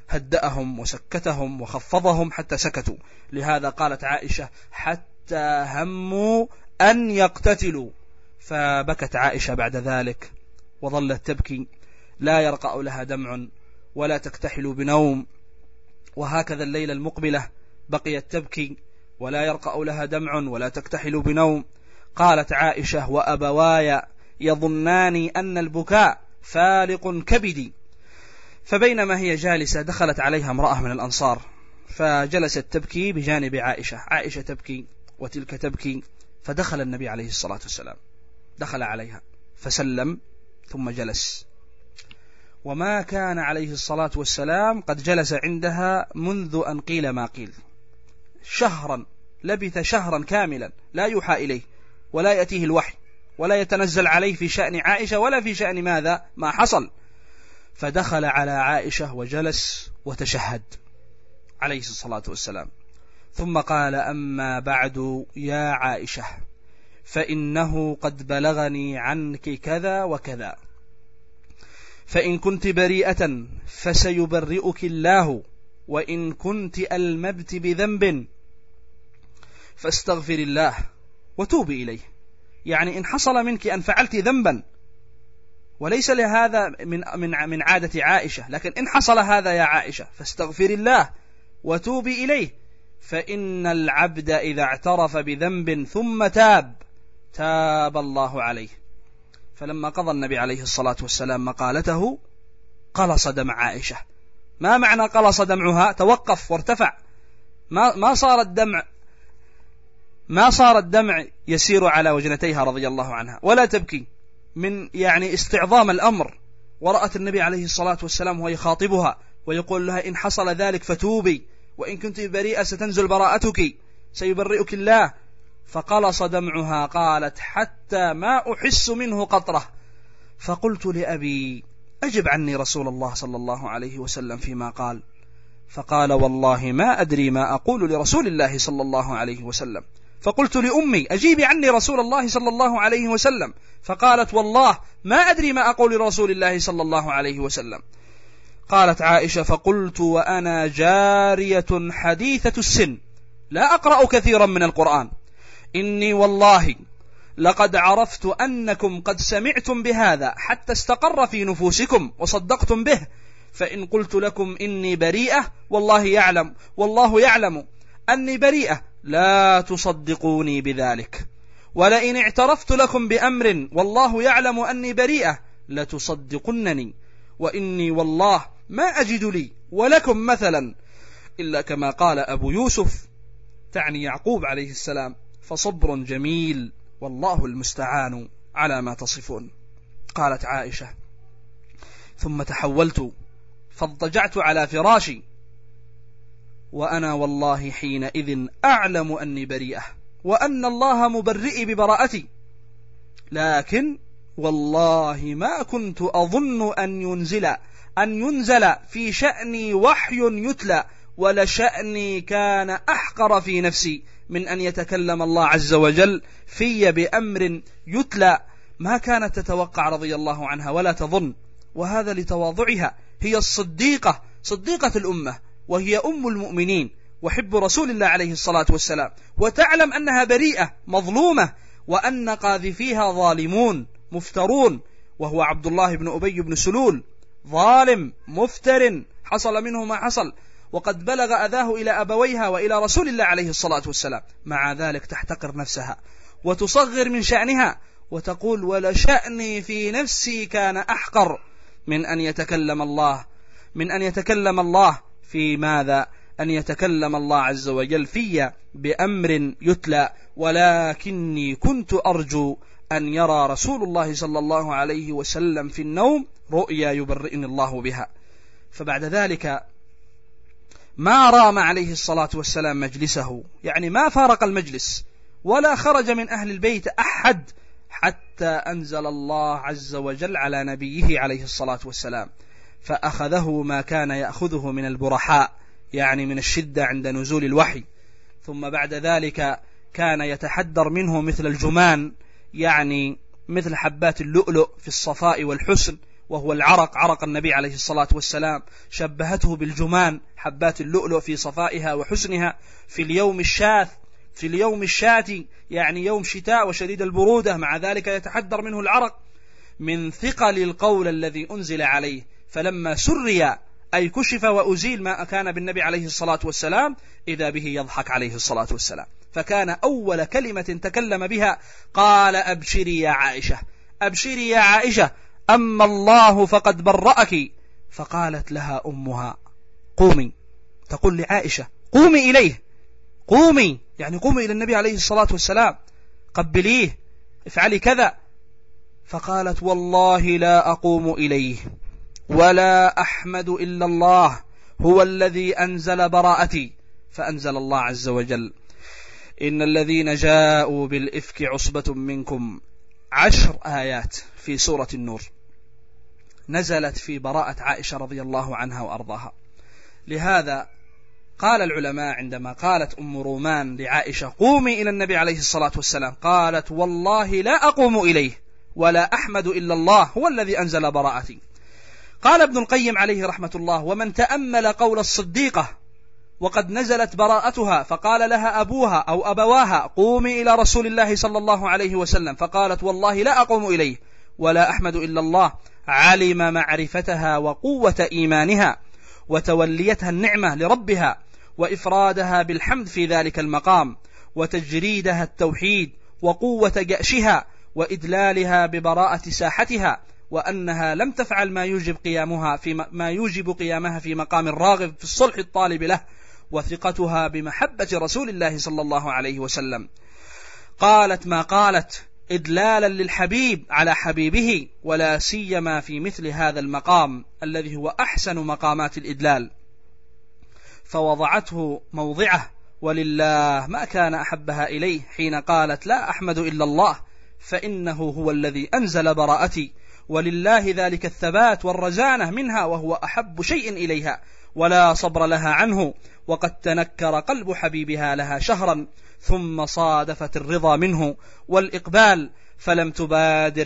هدأهم وسكتهم وخفضهم حتى سكتوا. لهذا قالت عائشة حتى هموا أن يقتتلوا، فبكت عائشة بعد ذلك وظلت تبكي، لا يرقأ لها دمع ولا تكتحل بنوم. وهكذا الليلة المقبلة بقيت تبكي ولا يرقأ لها دمع ولا تكتحل بنوم. قالت عائشة وأبواي يظنان أن البكاء فالق كبدي. فبينما هي جالسة دخلت عليها امرأة من الأنصار فجلست تبكي بجانب عائشة، عائشة تبكي وتلك تبكي، فدخل النبي عليه الصلاة والسلام، دخل عليها فسلم ثم جلس، وما كان عليه الصلاة والسلام قد جلس عندها منذ أن قيل ما قيل، شهرا، لبث شهرا كاملا لا يوحى إليه ولا يأتيه الوحي ولا يتنزل عليه في شأن عائشة ولا في شأن ماذا ما حصل. فدخل على عائشة وجلس وتشهد عليه الصلاة والسلام، ثم قال أما بعد يا عائشة فإنه قد بلغني عنك كذا وكذا، فإن كنت بريئة فسيبرئك الله، وإن كنت ألمبت بذنب فاستغفر الله وتوبي إليه. يعني إن حصل منك أن فعلت ذنبا، وليس لهذا من عادة عائشة، لكن إن حصل هذا يا عائشة فاستغفر الله وتوبي إليه، فإن العبد إذا اعترف بذنب ثم تاب الله عليه. فلما قضى النبي عليه الصلاة والسلام مقالته قلص دمع عائشة. ما معنى قلص دمعها؟ توقف وارتفع، ما صار الدمع يسير على وجنتيها رضي الله عنها ولا تبكي من يعني استعظام الأمر. ورأت النبي عليه الصلاة والسلام وهو يخاطبها ويقول لها إن حصل ذلك فتوبي، وإن كنت بريئة ستنزل براءتك، سيبرئك الله. فقلص دمعها، قالت حتى ما أحس منه قطرة. فقلت لأبي أجب عني رسول الله صلى الله عليه وسلم فيما قال. فقال والله ما أدري ما أقول لرسول الله صلى الله عليه وسلم. فقلت لأمي أجيبي عني رسول الله صلى الله عليه وسلم. فقالت والله ما أدري ما أقول لرسول الله صلى الله عليه وسلم. قالت عائشة فقلت وأنا جارية حديثة السن لا أقرأ كثيرا من القرآن، إني والله لقد عرفت أنكم قد سمعتم بهذا حتى استقر في نفوسكم وصدقتم به، فإن قلت لكم إني بريئة والله يعلم أني بريئة لا تصدقوني بذلك، ولئن اعترفت لكم بأمر والله يعلم أني بريئة لتصدقنني، وإني والله ما أجد لي ولكم مثلا إلا كما قال أبو يوسف، تعني يعقوب عليه السلام، فصبر جميل والله المستعان على ما تصفون. قالت عائشة ثم تحولت فاضطجعت على فراشي، وأنا والله حينئذ أعلم أني بريئة وأن الله مبرئي ببراءتي، لكن والله ما كنت أظن أن ينزل في شأني وحي يتلى، ولشأني كان أحقر في نفسي من أن يتكلم الله عز وجل في بأمر يتلى. ما كانت تتوقع رضي الله عنها ولا تظن، وهذا لتواضعها، هي الصديقة، صديقة الأمة، وهي أم المؤمنين وحب رسول الله عليه الصلاة والسلام، وتعلم أنها بريئة مظلومة، وأن قاذفيها ظالمون مفترون، وهو عبد الله بن أبي بن سلول ظالم مفتر حصل منه ما حصل، وقد بلغ أذاه إلى أبويها وإلى رسول الله عليه الصلاة والسلام. مع ذلك تحتقر نفسها وتصغر من شأنها وتقول ولشأني في نفسي كان أحقر من أن يتكلم الله في ماذا؟ أن يتكلم الله عز وجل في بأمر يتلى، ولكني كنت أرجو أن يرى رسول الله صلى الله عليه وسلم في النوم رؤيا يبرئني الله بها. فبعد ذلك ما رام عليه الصلاة والسلام مجلسه، يعني ما فارق المجلس ولا خرج من أهل البيت أحد حتى أنزل الله عز وجل على نبيه عليه الصلاة والسلام، فأخذه ما كان يأخذه من البرحاء، يعني من الشدة عند نزول الوحي، ثم بعد ذلك كان يتحدر منه مثل الجمان، يعني مثل حبات اللؤلؤ في الصفاء والحسن، وهو العرق، عرق النبي عليه الصلاة والسلام. شبهته بالجمان، حبات اللؤلؤ في صفائها وحسنها في اليوم الشاث، في اليوم الشاتي، يعني يوم شتاء وشديد البرودة، مع ذلك يتحدر منه العرق من ثقل القول الذي أنزل عليه. فلما سري أي كشف وأزيل ما كان بالنبي عليه الصلاة والسلام، إذا به يضحك عليه الصلاة والسلام. فكان أول كلمة تكلم بها قال: أبشري يا عائشة، أبشري يا عائشة، أما الله فقد برأك. فقالت لها أمها: قومي، تقول لعائشة: قومي إليه، قومي، يعني قومي إلى النبي عليه الصلاة والسلام، قبليه، افعلي كذا. فقالت: والله لا أقوم إليه ولا أحمد إلا الله، هو الذي أنزل براءتي. فأنزل الله عز وجل: إن الذين جاءوا بالإفك عصبة منكم. 10 آيات في سورة النور نزلت في براءة عائشة رضي الله عنها وأرضاها. لهذا قال العلماء عندما قالت أم رومان لعائشة: قومي إلى النبي عليه الصلاة والسلام، قالت: والله لا أقوم إليه ولا أحمد إلا الله، هو الذي أنزل براءتي. قال ابن القيم عليه رحمة الله: ومن تأمل قول الصديقة وقد نزلت براءتها فقال لها أبوها أو أبواها: قومي إلى رسول الله صلى الله عليه وسلم، فقالت: والله لا أقوم إليه ولا أحمد إلا الله، علم معرفتها وقوة إيمانها وتوليتها النعمة لربها وإفرادها بالحمد في ذلك المقام وتجريدها التوحيد وقوة جأشها وإدلالها ببراءة ساحتها، وأنها لم تفعل ما يوجب قيامها في مقام الراغب في الصلح الطالب له، وثقتها بمحبة رسول الله صلى الله عليه وسلم. قالت ما قالت إدلالا للحبيب على حبيبه، ولا سيما في مثل هذا المقام الذي هو أحسن مقامات الإدلال، فوضعته موضعه. ولله ما كان أحبها إليه حين قالت: لا أحمد إلا الله، فإنه هو الذي أنزل براءتي، ولله ذلك الثبات والرزانة منها، وهو أحب شيء إليها ولا صبر لها عنه. وقد تنكر قلب حبيبها لها شهرا، ثم صادفت الرضا منه والإقبال، فلم تبادر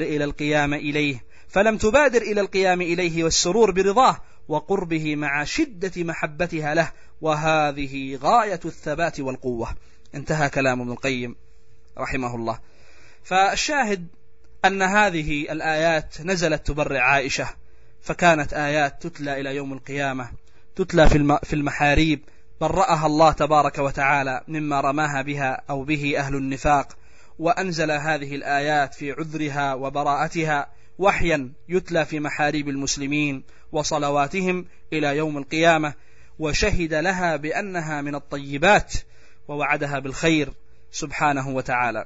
إلى القيام إليه والسرور برضاه وقربه مع شدة محبتها له، وهذه غاية الثبات والقوة. انتهى كلام ابن القيم رحمه الله. فالشاهد أن هذه الآيات نزلت تبرع عائشة، فكانت آيات تتلى إلى يوم القيامة، تتلى في المحاريب، برأها الله تبارك وتعالى مما رماها بها أو به أهل النفاق، وأنزل هذه الآيات في عذرها وبراءتها وحيا يتلى في محاريب المسلمين وصلواتهم إلى يوم القيامة، وشهد لها بأنها من الطيبات ووعدها بالخير سبحانه وتعالى.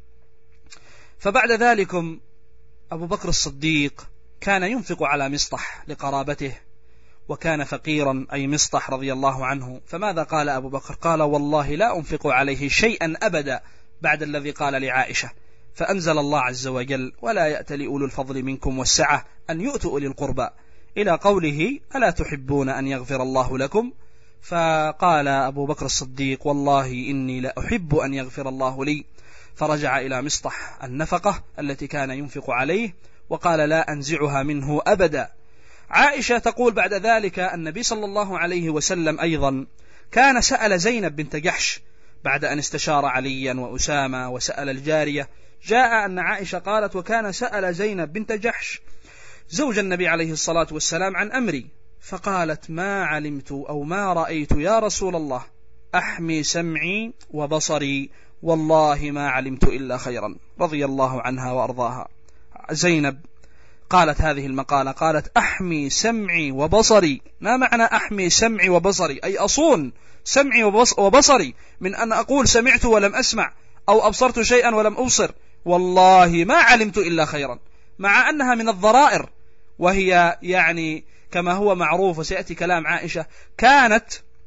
فبعد ذلكم أبو بكر الصديق كان ينفق على مصطح لقرابته، وكان فقيرا أي مصطح رضي الله عنه. فماذا قال أبو بكر؟ قال: والله لا أنفق عليه شيئا أبدا بعد الذي قال لعائشة. فأنزل الله عز وجل: ولا يأتل أولو الفضل منكم والسعة أن يؤتوا أولي القربى، إلى قوله: ألا تحبون أن يغفر الله لكم؟ فقال أبو بكر الصديق: والله إني لا أحب أن يغفر الله لي. فرجع إلى مصطح النفقة التي كان ينفق عليه وقال: لا أنزعها منه أبدا. عائشة تقول بعد ذلك: النبي صلى الله عليه وسلم أيضا كان سأل زينب بنت جحش بعد أن استشار عليا وأسامة وسأل الجارية. جاء أن عائشة قالت: وكان سأل زينب بنت جحش زوج النبي عليه الصلاة والسلام عن أمري، فقالت: ما علمت أو ما رأيت يا رسول الله أحمي سمعي وبصري، والله ما علمت إلا خيرا. رضي الله عنها وأرضاها. زينب قالت هذه المقالة، قالت: أحمي سمعي وبصري. ما معنى أحمي سمعي وبصري؟ أي أصون سمعي وبصري من أن أقول سمعت ولم أسمع، أو أبصرت شيئا ولم أبصر، والله ما علمت إلا خيرا. مع أنها من الضرائر، وهي يعني كما هو معروف وسيأتي كلام عائشة، كانت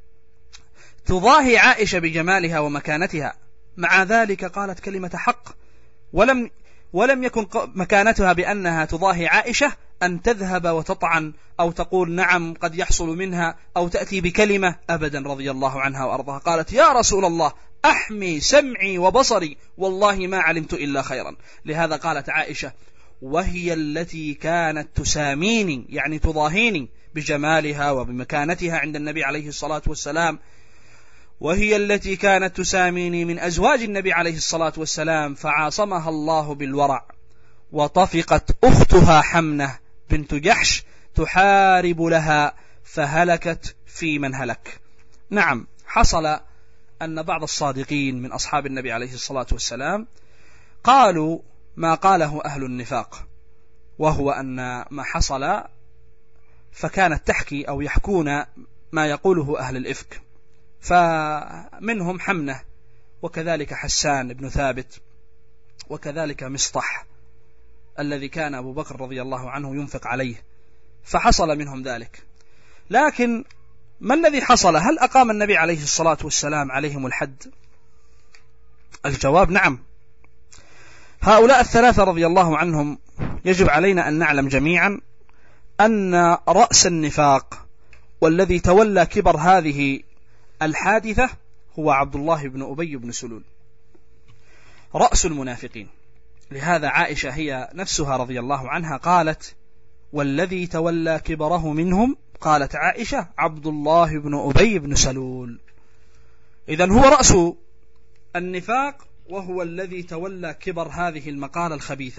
تضاهي عائشة بجمالها ومكانتها، مع ذلك قالت كلمة حق، ولم يكن مكانتها بأنها تضاهي عائشة أن تذهب وتطعن أو تقول نعم قد يحصل منها أو تأتي بكلمة أبدا، رضي الله عنها وأرضاها. قالت: يا رسول الله أحمي سمعي وبصري، والله ما علمت إلا خيرا. لهذا قالت عائشة: وهي التي كانت تساميني، يعني تضاهيني بجمالها وبمكانتها عند النبي عليه الصلاة والسلام، وهي التي كانت تساميني من أزواج النبي عليه الصلاة والسلام، فعاصمها الله بالورع، وطفقت أختها حمنة بنت جحش تحارب لها فهلكت في من هلك. نعم، حصل أن بعض الصادقين من أصحاب النبي عليه الصلاة والسلام قالوا ما قاله أهل النفاق، وهو أن ما حصل فكانت تحكي أو يحكون ما يقوله أهل الإفك، فمنهم حمنة، وكذلك حسان بن ثابت، وكذلك مصطح الذي كان أبو بكر رضي الله عنه ينفق عليه، فحصل منهم ذلك. لكن ما الذي حصل؟ هل أقام النبي عليه الصلاة والسلام عليهم الحد؟ الجواب نعم. هؤلاء الثلاثة رضي الله عنهم يجب علينا أن نعلم جميعا أن رأس النفاق والذي تولى كبر هذه الحادثة هو عبد الله بن أبي بن سلول، رأس المنافقين. لهذا عائشة هي نفسها رضي الله عنها قالت: والذي تولى كبره منهم، قالت عائشة: عبد الله بن أبي بن سلول. إذن هو رأس النفاق، وهو الذي تولى كبر هذه المقالة الخبيثة.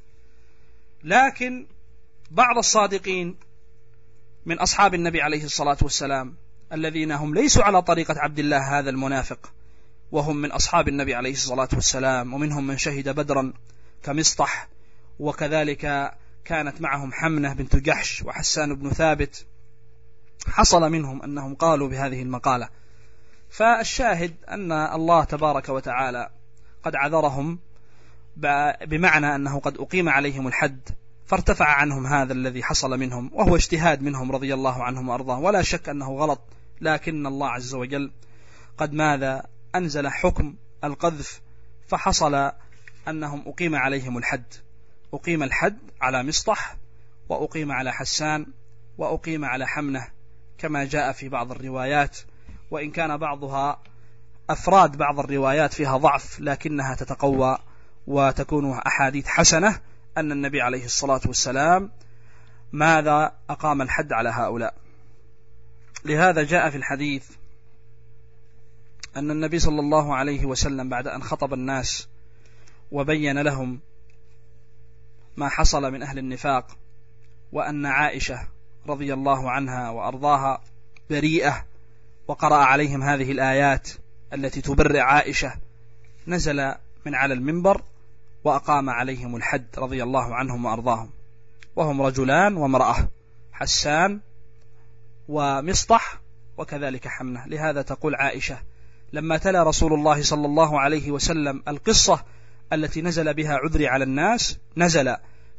لكن بعض الصادقين من أصحاب النبي عليه الصلاة والسلام الذين هم ليسوا على طريقة عبد الله هذا المنافق، وهم من أصحاب النبي عليه الصلاة والسلام، ومنهم من شهد بدرا كمصطح، وكذلك كانت معهم حمنة بنت جحش وحسان بن ثابت، حصل منهم أنهم قالوا بهذه المقالة. فالشاهد أن الله تبارك وتعالى قد عذرهم، بمعنى أنه قد أقيم عليهم الحد، فارتفع عنهم هذا الذي حصل منهم، وهو اجتهاد منهم رضي الله عنهم وأرضاه، ولا شك أنه غلط. لكن الله عز وجل قد ماذا أنزل حكم القذف، فحصل أنهم أقيم عليهم الحد. أقيم الحد على مصطح، وأقيم على حسان، وأقيم على حمنة، كما جاء في بعض الروايات، وإن كان بعضها أفراد بعض الروايات فيها ضعف، لكنها تتقوى وتكون أحاديث حسنة أن النبي عليه الصلاة والسلام ماذا أقام الحد على هؤلاء. لهذا جاء في الحديث أن النبي صلى الله عليه وسلم بعد أن خطب الناس وبين لهم ما حصل من أهل النفاق، وأن عائشة رضي الله عنها وأرضاها بريئة، وقرأ عليهم هذه الآيات التي تبرئ عائشة، نزل من على المنبر وأقام عليهم الحد رضي الله عنهم وأرضاهم، وهم رجلان وامرأة، حسان ومصطح وكذلك حمنة. لهذا تقول عائشة: لما تلا رسول الله صلى الله عليه وسلم القصة التي نزل بها عذري على الناس، نزل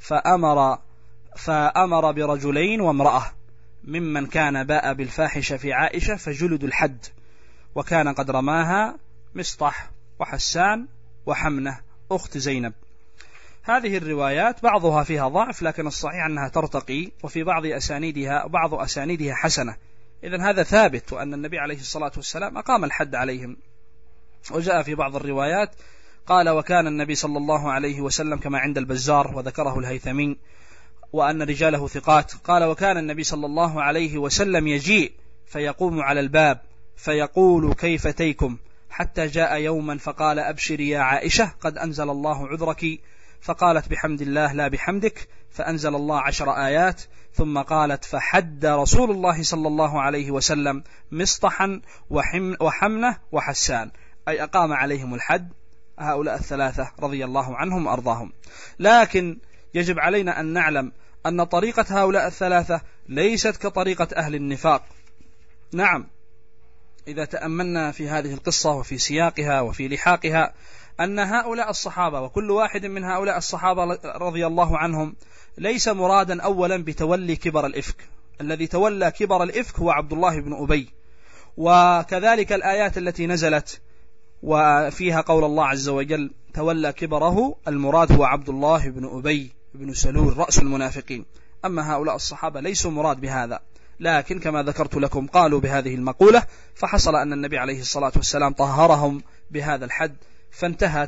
فأمر برجلين وامرأة ممن كان باء بالفاحشة في عائشة فجلدوا الحد، وكان قد رماها مصطح وحسان وحمنة أخت زينب. هذه الروايات بعضها فيها ضعف، لكن الصحيح أنها ترتقي، وفي بعض أسانيدها حسنة. إذن هذا ثابت، وأن النبي عليه الصلاة والسلام أقام الحد عليهم. وجاء في بعض الروايات قال: وكان النبي صلى الله عليه وسلم، كما عند البزار وذكره الهيثمي، وأن رجاله ثقات، قال: وكان النبي صلى الله عليه وسلم يجيء فيقوم على الباب فيقول: كيف تيكم؟ حتى جاء يوما فقال: أبشري يا عائشة، قد أنزل الله عذرك. فقالت: بحمد الله لا بحمدك. فأنزل الله 10 آيات، ثم قالت: فحد رسول الله صلى الله عليه وسلم مصطحا وحمنة وحسان، أي أقام عليهم الحد هؤلاء الثلاثة رضي الله عنهم وأرضاهم. لكن يجب علينا أن نعلم أن طريقة هؤلاء الثلاثة ليست كطريقة أهل النفاق. نعم، إذا تأملنا في هذه القصة وفي سياقها وفي لحاقها، أن هؤلاء الصحابة وكل واحد من هؤلاء الصحابة رضي الله عنهم ليس مرادا أولا بتولي كبر الإفك. الذي تولى كبر الإفك هو عبد الله بن أبي، وكذلك الآيات التي نزلت وفيها قول الله عز وجل: تولى كبره، المراد هو عبد الله بن أبي بن سلول رأس المنافقين. أما هؤلاء الصحابة ليسوا مراد بهذا، لكن كما ذكرت لكم قالوا بهذه المقولة، فحصل أن النبي عليه الصلاة والسلام طهرهم بهذا الحد، فانتهت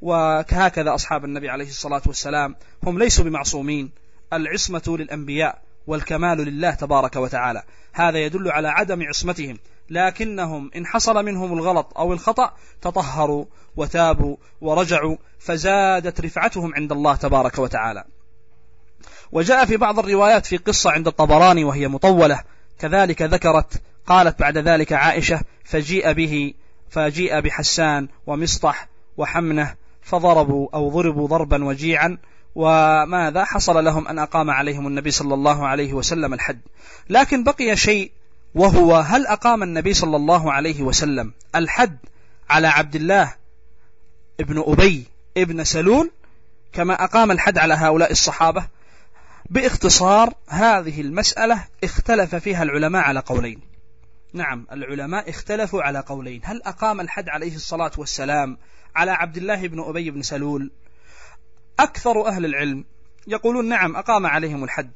وهكذا أصحاب النبي عليه الصلاة والسلام هم ليسوا بمعصومين، العصمة للأنبياء والكمال لله تبارك وتعالى، هذا يدل على عدم عصمتهم، لكنهم إن حصل منهم الغلط أو الخطأ تطهروا وتابوا ورجعوا، فزادت رفعتهم عند الله تبارك وتعالى. وجاء في بعض الروايات في قصة عند الطبراني وهي مطولة كذلك ذكرت، قالت بعد ذلك عائشة: فجيء بحسان ومسطح وحمنة ضربوا ضربا وجيعا، وماذا حصل لهم أن أقام عليهم النبي صلى الله عليه وسلم الحد. لكن بقي شيء، وهو هل أقام النبي صلى الله عليه وسلم الحد على عبد الله ابن أبي ابن سلول كما أقام الحد على هؤلاء الصحابة؟ باختصار هذه المسألة اختلف فيها العلماء على قولين. نعم، العلماء اختلفوا على قولين: هل أقام الحد عليه الصلاة والسلام على عبد الله بن أبي بن سلول؟ أكثر أهل العلم يقولون نعم، أقام عليهم الحد،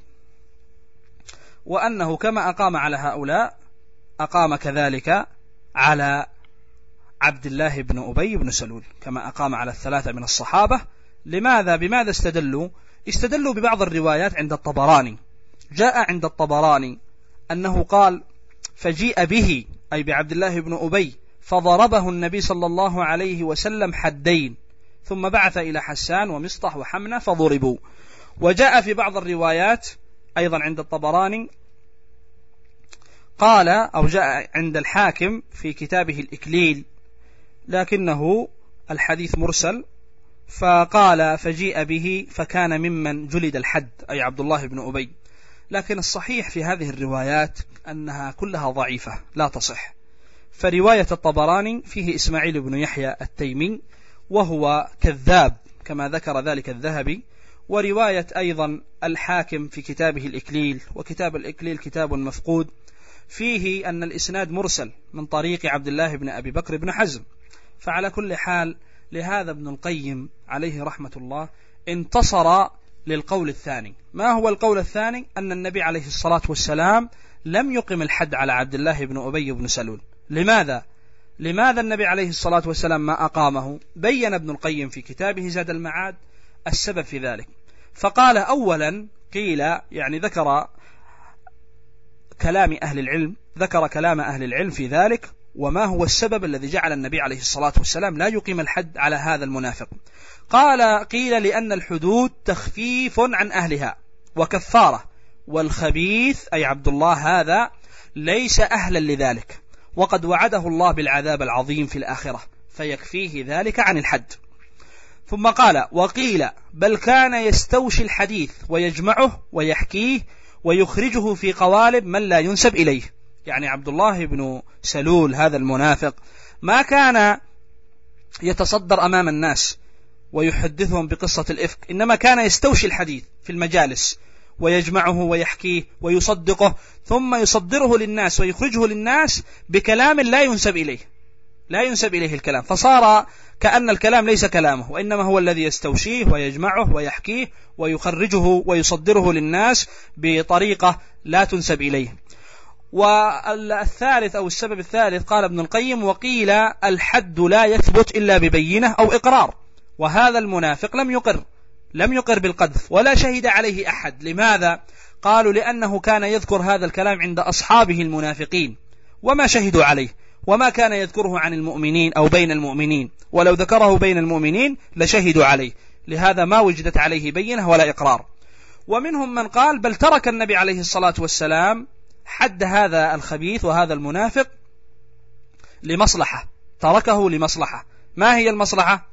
وأنه كما أقام على هؤلاء أقام كذلك على عبد الله بن أبي بن سلول كما أقام على الثلاثة من الصحابة. لماذا؟ بماذا استدلوا؟ استدلوا ببعض الروايات عند الطبراني. جاء عند الطبراني أنه قال: فجيء به، أي بعبد الله بن أبي، فضربه النبي صلى الله عليه وسلم حدين، ثم بعث إلى حسان ومسطح وحمنة فضربوا. وجاء في بعض الروايات أيضا عند الطبراني قال، أو جاء عند الحاكم في كتابه الإكليل، لكنه الحديث مرسل، فقال: فجيء به فكان ممن جلد الحد، أي عبد الله بن أبي. لكن الصحيح في هذه الروايات أنها كلها ضعيفة لا تصح. فرواية الطبراني فيه إسماعيل بن يحيى التيمي وهو كذاب كما ذكر ذلك الذهبي، ورواية أيضا الحاكم في كتابه الإكليل، وكتاب الإكليل كتاب مفقود، فيه أن الإسناد مرسل من طريق عبد الله بن أبي بكر بن حزم. فعلى كل حال، لهذا ابن القيم عليه رحمة الله انتصر للقول الثاني. ما هو القول الثاني؟ أن النبي عليه الصلاة والسلام لم يقم الحد على عبد الله بن أبي بن سلول. لماذا النبي عليه الصلاة والسلام ما أقامه؟ بين ابن القيم في كتابه زاد المعاد السبب في ذلك، فقال: أولا قيل، يعني ذكر كلام أهل العلم في ذلك، وما هو السبب الذي جعل النبي عليه الصلاة والسلام لا يقيم الحد على هذا المنافق؟ قيل: لأن الحدود تخفيف عن أهلها وكفارة، والخبيث أي عبد الله هذا ليس أهلا لذلك، وقد وعده الله بالعذاب العظيم في الآخرة، فيكفيه ذلك عن الحد. ثم قال: وقيل: بل كان يستوشي الحديث ويجمعه ويحكيه ويخرجه في قوالب من لا ينسب إليه. يعني عبد الله بن سلول هذا المنافق ما كان يتصدر أمام الناس ويحدثهم بقصة الإفك، إنما كان يستوشي الحديث في المجالس ويجمعه ويحكيه ويصدقه، ثم يصدره للناس ويخرجه للناس بكلام لا ينسب إليه الكلام، فصار كأن الكلام ليس كلامه، وإنما هو الذي يستوشيه ويجمعه ويحكيه ويخرجه ويصدره للناس بطريقة لا تنسب إليه. والثالث أو السبب الثالث قال ابن القيم: وقيل: الحد لا يثبت إلا ببينة أو إقرار، وهذا المنافق لم يقر بالقذف ولا شهد عليه أحد. لماذا؟ قالوا: لأنه كان يذكر هذا الكلام عند أصحابه المنافقين وما شهدوا عليه، وما كان يذكره عن المؤمنين أو بين المؤمنين، ولو ذكره بين المؤمنين لشهدوا عليه، لهذا ما وجدت عليه بينة ولا إقرار. ومنهم من قال: بل ترك النبي عليه الصلاة والسلام حد هذا الخبيث وهذا المنافق لمصلحة، تركه لمصلحة. ما هي المصلحة؟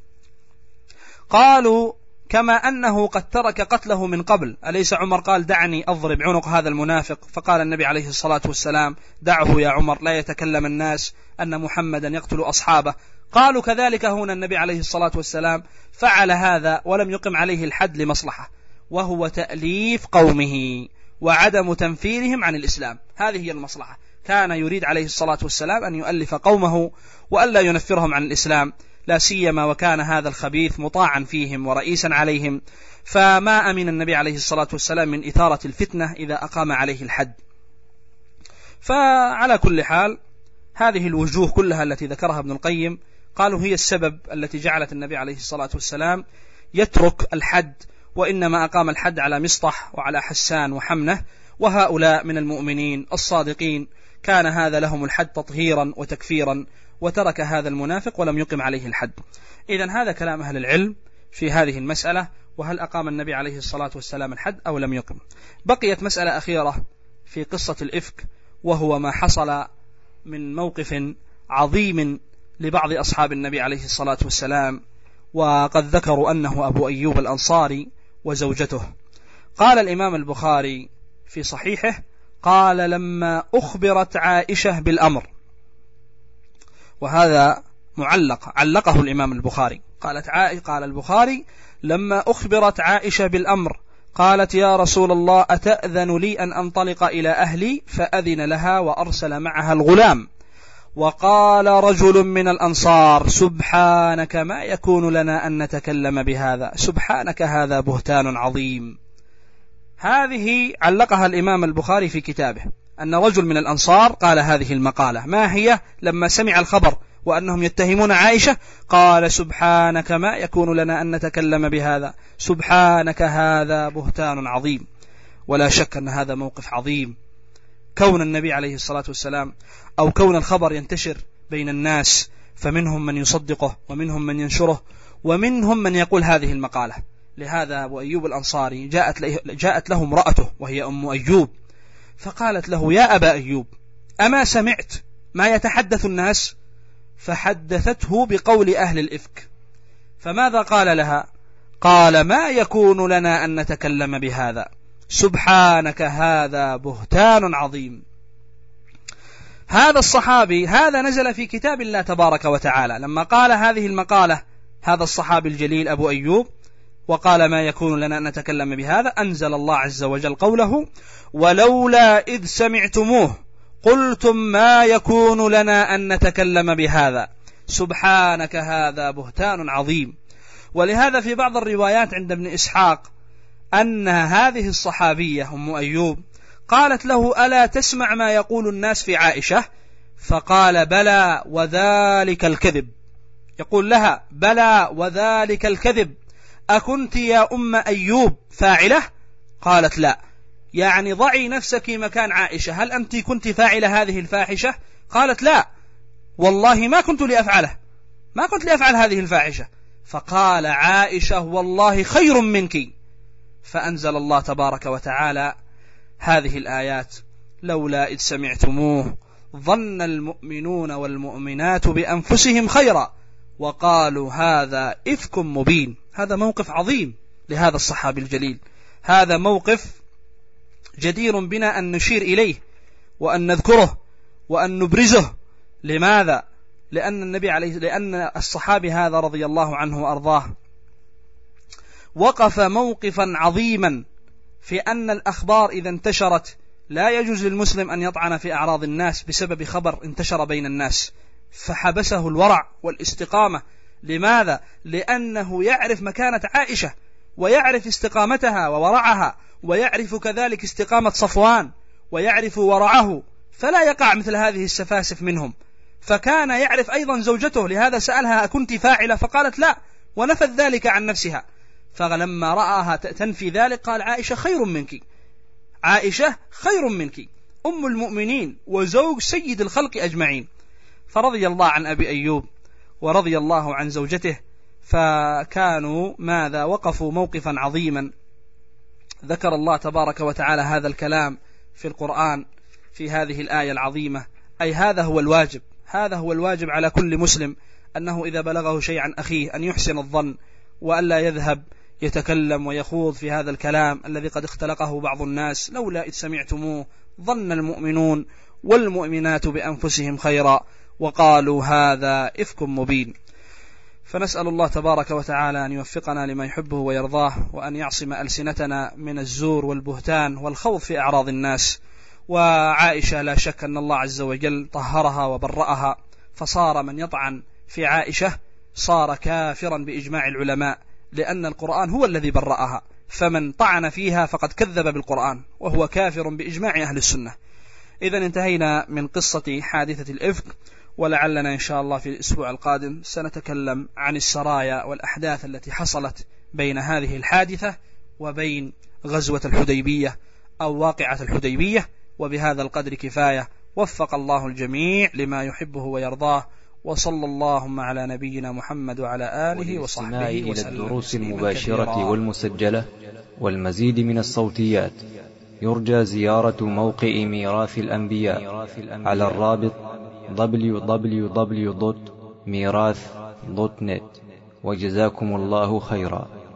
قالوا: كما أنه قد ترك قتله من قبل، أليس عمر قال: دعني أضرب عنق هذا المنافق؟ فقال النبي عليه الصلاة والسلام: دعه يا عمر، لا يتكلم الناس أن محمدا يقتل أصحابه. قالوا كذلك هنا النبي عليه الصلاة والسلام فعل هذا ولم يقم عليه الحد لمصلحة، وهو تأليف قومه وعدم تنفيرهم عن الإسلام. هذه هي المصلحة، كان يريد عليه الصلاة والسلام أن يؤلف قومه وألا ينفرهم عن الإسلام، لا سيما وكان هذا الخبيث مطاعا فيهم ورئيسا عليهم، فما أمن النبي عليه الصلاة والسلام من إثارة الفتنة إذا أقام عليه الحد. فعلى كل حال، هذه الوجوه كلها التي ذكرها ابن القيم قالوا هي السبب التي جعلت النبي عليه الصلاة والسلام يترك الحد، وإنما أقام الحد على مصطح وعلى حسان وحمنة، وهؤلاء من المؤمنين الصادقين كان هذا لهم الحد تطهيرا وتكفيرا، وترك هذا المنافق ولم يقم عليه الحد. إذن هذا كلام أهل العلم في هذه المسألة، وهل أقام النبي عليه الصلاة والسلام الحد أو لم يقم. بقيت مسألة أخيرة في قصة الإفك، وهو ما حصل من موقف عظيم لبعض أصحاب النبي عليه الصلاة والسلام، وقد ذكروا أنه أبو أيوب الأنصاري وزوجته. قال الإمام البخاري في صحيحه: قال لما أخبرت عائشة بالأمر، وهذا معلق علقه الإمام البخاري. قال البخاري: لما أخبرت عائشة بالأمر قالت: يا رسول الله أتأذن لي أن أنطلق إلى أهلي؟ فأذن لها وأرسل معها الغلام. وقال رجل من الأنصار: سبحانك ما يكون لنا أن نتكلم بهذا، سبحانك هذا بهتان عظيم. هذه علقها الإمام البخاري في كتابه، أن رجل من الأنصار قال هذه المقالة. ما هي؟ لما سمع الخبر وأنهم يتهمون عائشة قال: سبحانك ما يكون لنا أن نتكلم بهذا، سبحانك هذا بهتان عظيم. ولا شك أن هذا موقف عظيم، كون النبي عليه الصلاة والسلام أو كون الخبر ينتشر بين الناس، فمنهم من يصدقه ومنهم من ينشره ومنهم من يقول هذه المقالة. لهذا أبو أيوب الأنصاري جاءت له امرأته وهي أم أيوب، فقالت له: يا أبا أيوب أما سمعت ما يتحدث الناس؟ فحدثته بقول أهل الإفك. فماذا قال لها؟ قال: ما يكون لنا أن نتكلم بهذا، سبحانك هذا بهتان عظيم. هذا الصحابي هذا نزل في كتاب الله تبارك وتعالى لما قال هذه المقالة، هذا الصحابي الجليل أبو أيوب، وقال: ما يكون لنا أن نتكلم بهذا، أنزل الله عز وجل قوله: ولولا إذ سمعتموه قلتم ما يكون لنا أن نتكلم بهذا، سبحانك هذا بهتان عظيم. ولهذا في بعض الروايات عند ابن إسحاق أن هذه الصحابية أم أيوب قالت له: ألا تسمع ما يقول الناس في عائشة؟ فقال: بلى وذلك الكذب. يقول لها: بلى وذلك الكذب، أكنت يا أم أيوب فاعلة؟ قالت: لا. يعني ضعي نفسك مكان عائشة، هل أنت كنت فاعلة هذه الفاحشة؟ قالت: لا والله ما كنت لأفعله، ما كنت لأفعل هذه الفاحشة. فقال عائشة: والله خير منك. فأنزل الله تبارك وتعالى هذه الآيات: لولا إذ سمعتموه ظن المؤمنون والمؤمنات بأنفسهم خيرا وقالوا هذا إفك مبين. هذا موقف عظيم لهذا الصحابي الجليل، هذا موقف جدير بنا أن نشير إليه وأن نذكره وأن نبرزه. لماذا؟ لأن الصحابي هذا رضي الله عنه وأرضاه وقف موقفا عظيما في أن الأخبار إذا انتشرت لا يجوز للمسلم أن يطعن في أعراض الناس بسبب خبر انتشر بين الناس، فحبسه الورع والاستقامة. لماذا؟ لأنه يعرف مكانة عائشة ويعرف استقامتها وورعها، ويعرف كذلك استقامة صفوان ويعرف ورعه، فلا يقع مثل هذه السفاسف منهم. فكان يعرف أيضا زوجته، لهذا سألها: أكنت فاعلة؟ فقالت: لا، ونفت ذلك عن نفسها. فلما رآها تنفي ذلك قال: عائشة خير منك، عائشة خير منك، أم المؤمنين وزوج سيد الخلق أجمعين. فرضي الله عن أبي أيوب ورضي الله عن زوجته، فكانوا ماذا؟ وقفوا موقفا عظيما. ذكر الله تبارك وتعالى هذا الكلام في القرآن في هذه الآية العظيمة. أي هذا هو الواجب، هذا هو الواجب على كل مسلم، أنه إذا بلغه شيء عن أخيه أن يحسن الظن، وألا يذهب يتكلم ويخوض في هذا الكلام الذي قد اختلقه بعض الناس: لولا إذ سمعتموه ظن المؤمنون والمؤمنات بأنفسهم خيرا وقالوا هذا إفك مبين. فنسأل الله تبارك وتعالى أن يوفقنا لما يحبه ويرضاه، وأن يعصم ألسنتنا من الزور والبهتان والخوض في أعراض الناس. وعائشة لا شك أن الله عز وجل طهرها وبرأها، فصار من يطعن في عائشة صار كافرا بإجماع العلماء، لأن القرآن هو الذي برأها، فمن طعن فيها فقد كذب بالقرآن وهو كافر بإجماع أهل السنة. إذن انتهينا من قصة حادثة الإفك، ولعلنا إن شاء الله في الأسبوع القادم سنتكلم عن السرايا والأحداث التي حصلت بين هذه الحادثة وبين غزوة الحديبية أو واقعة الحديبية. وبهذا القدر كفاية، وفق الله الجميع لما يحبه ويرضاه، وصلى اللهم على نبينا محمد وعلى آله وصحبه وسلم. إلى الدروس المباشرة والمسجلة والمزيد من الصوتيات يرجى زيارة موقع ميراث الأنبياء على الرابط www.mirath.net. وجزاكم الله خيرا.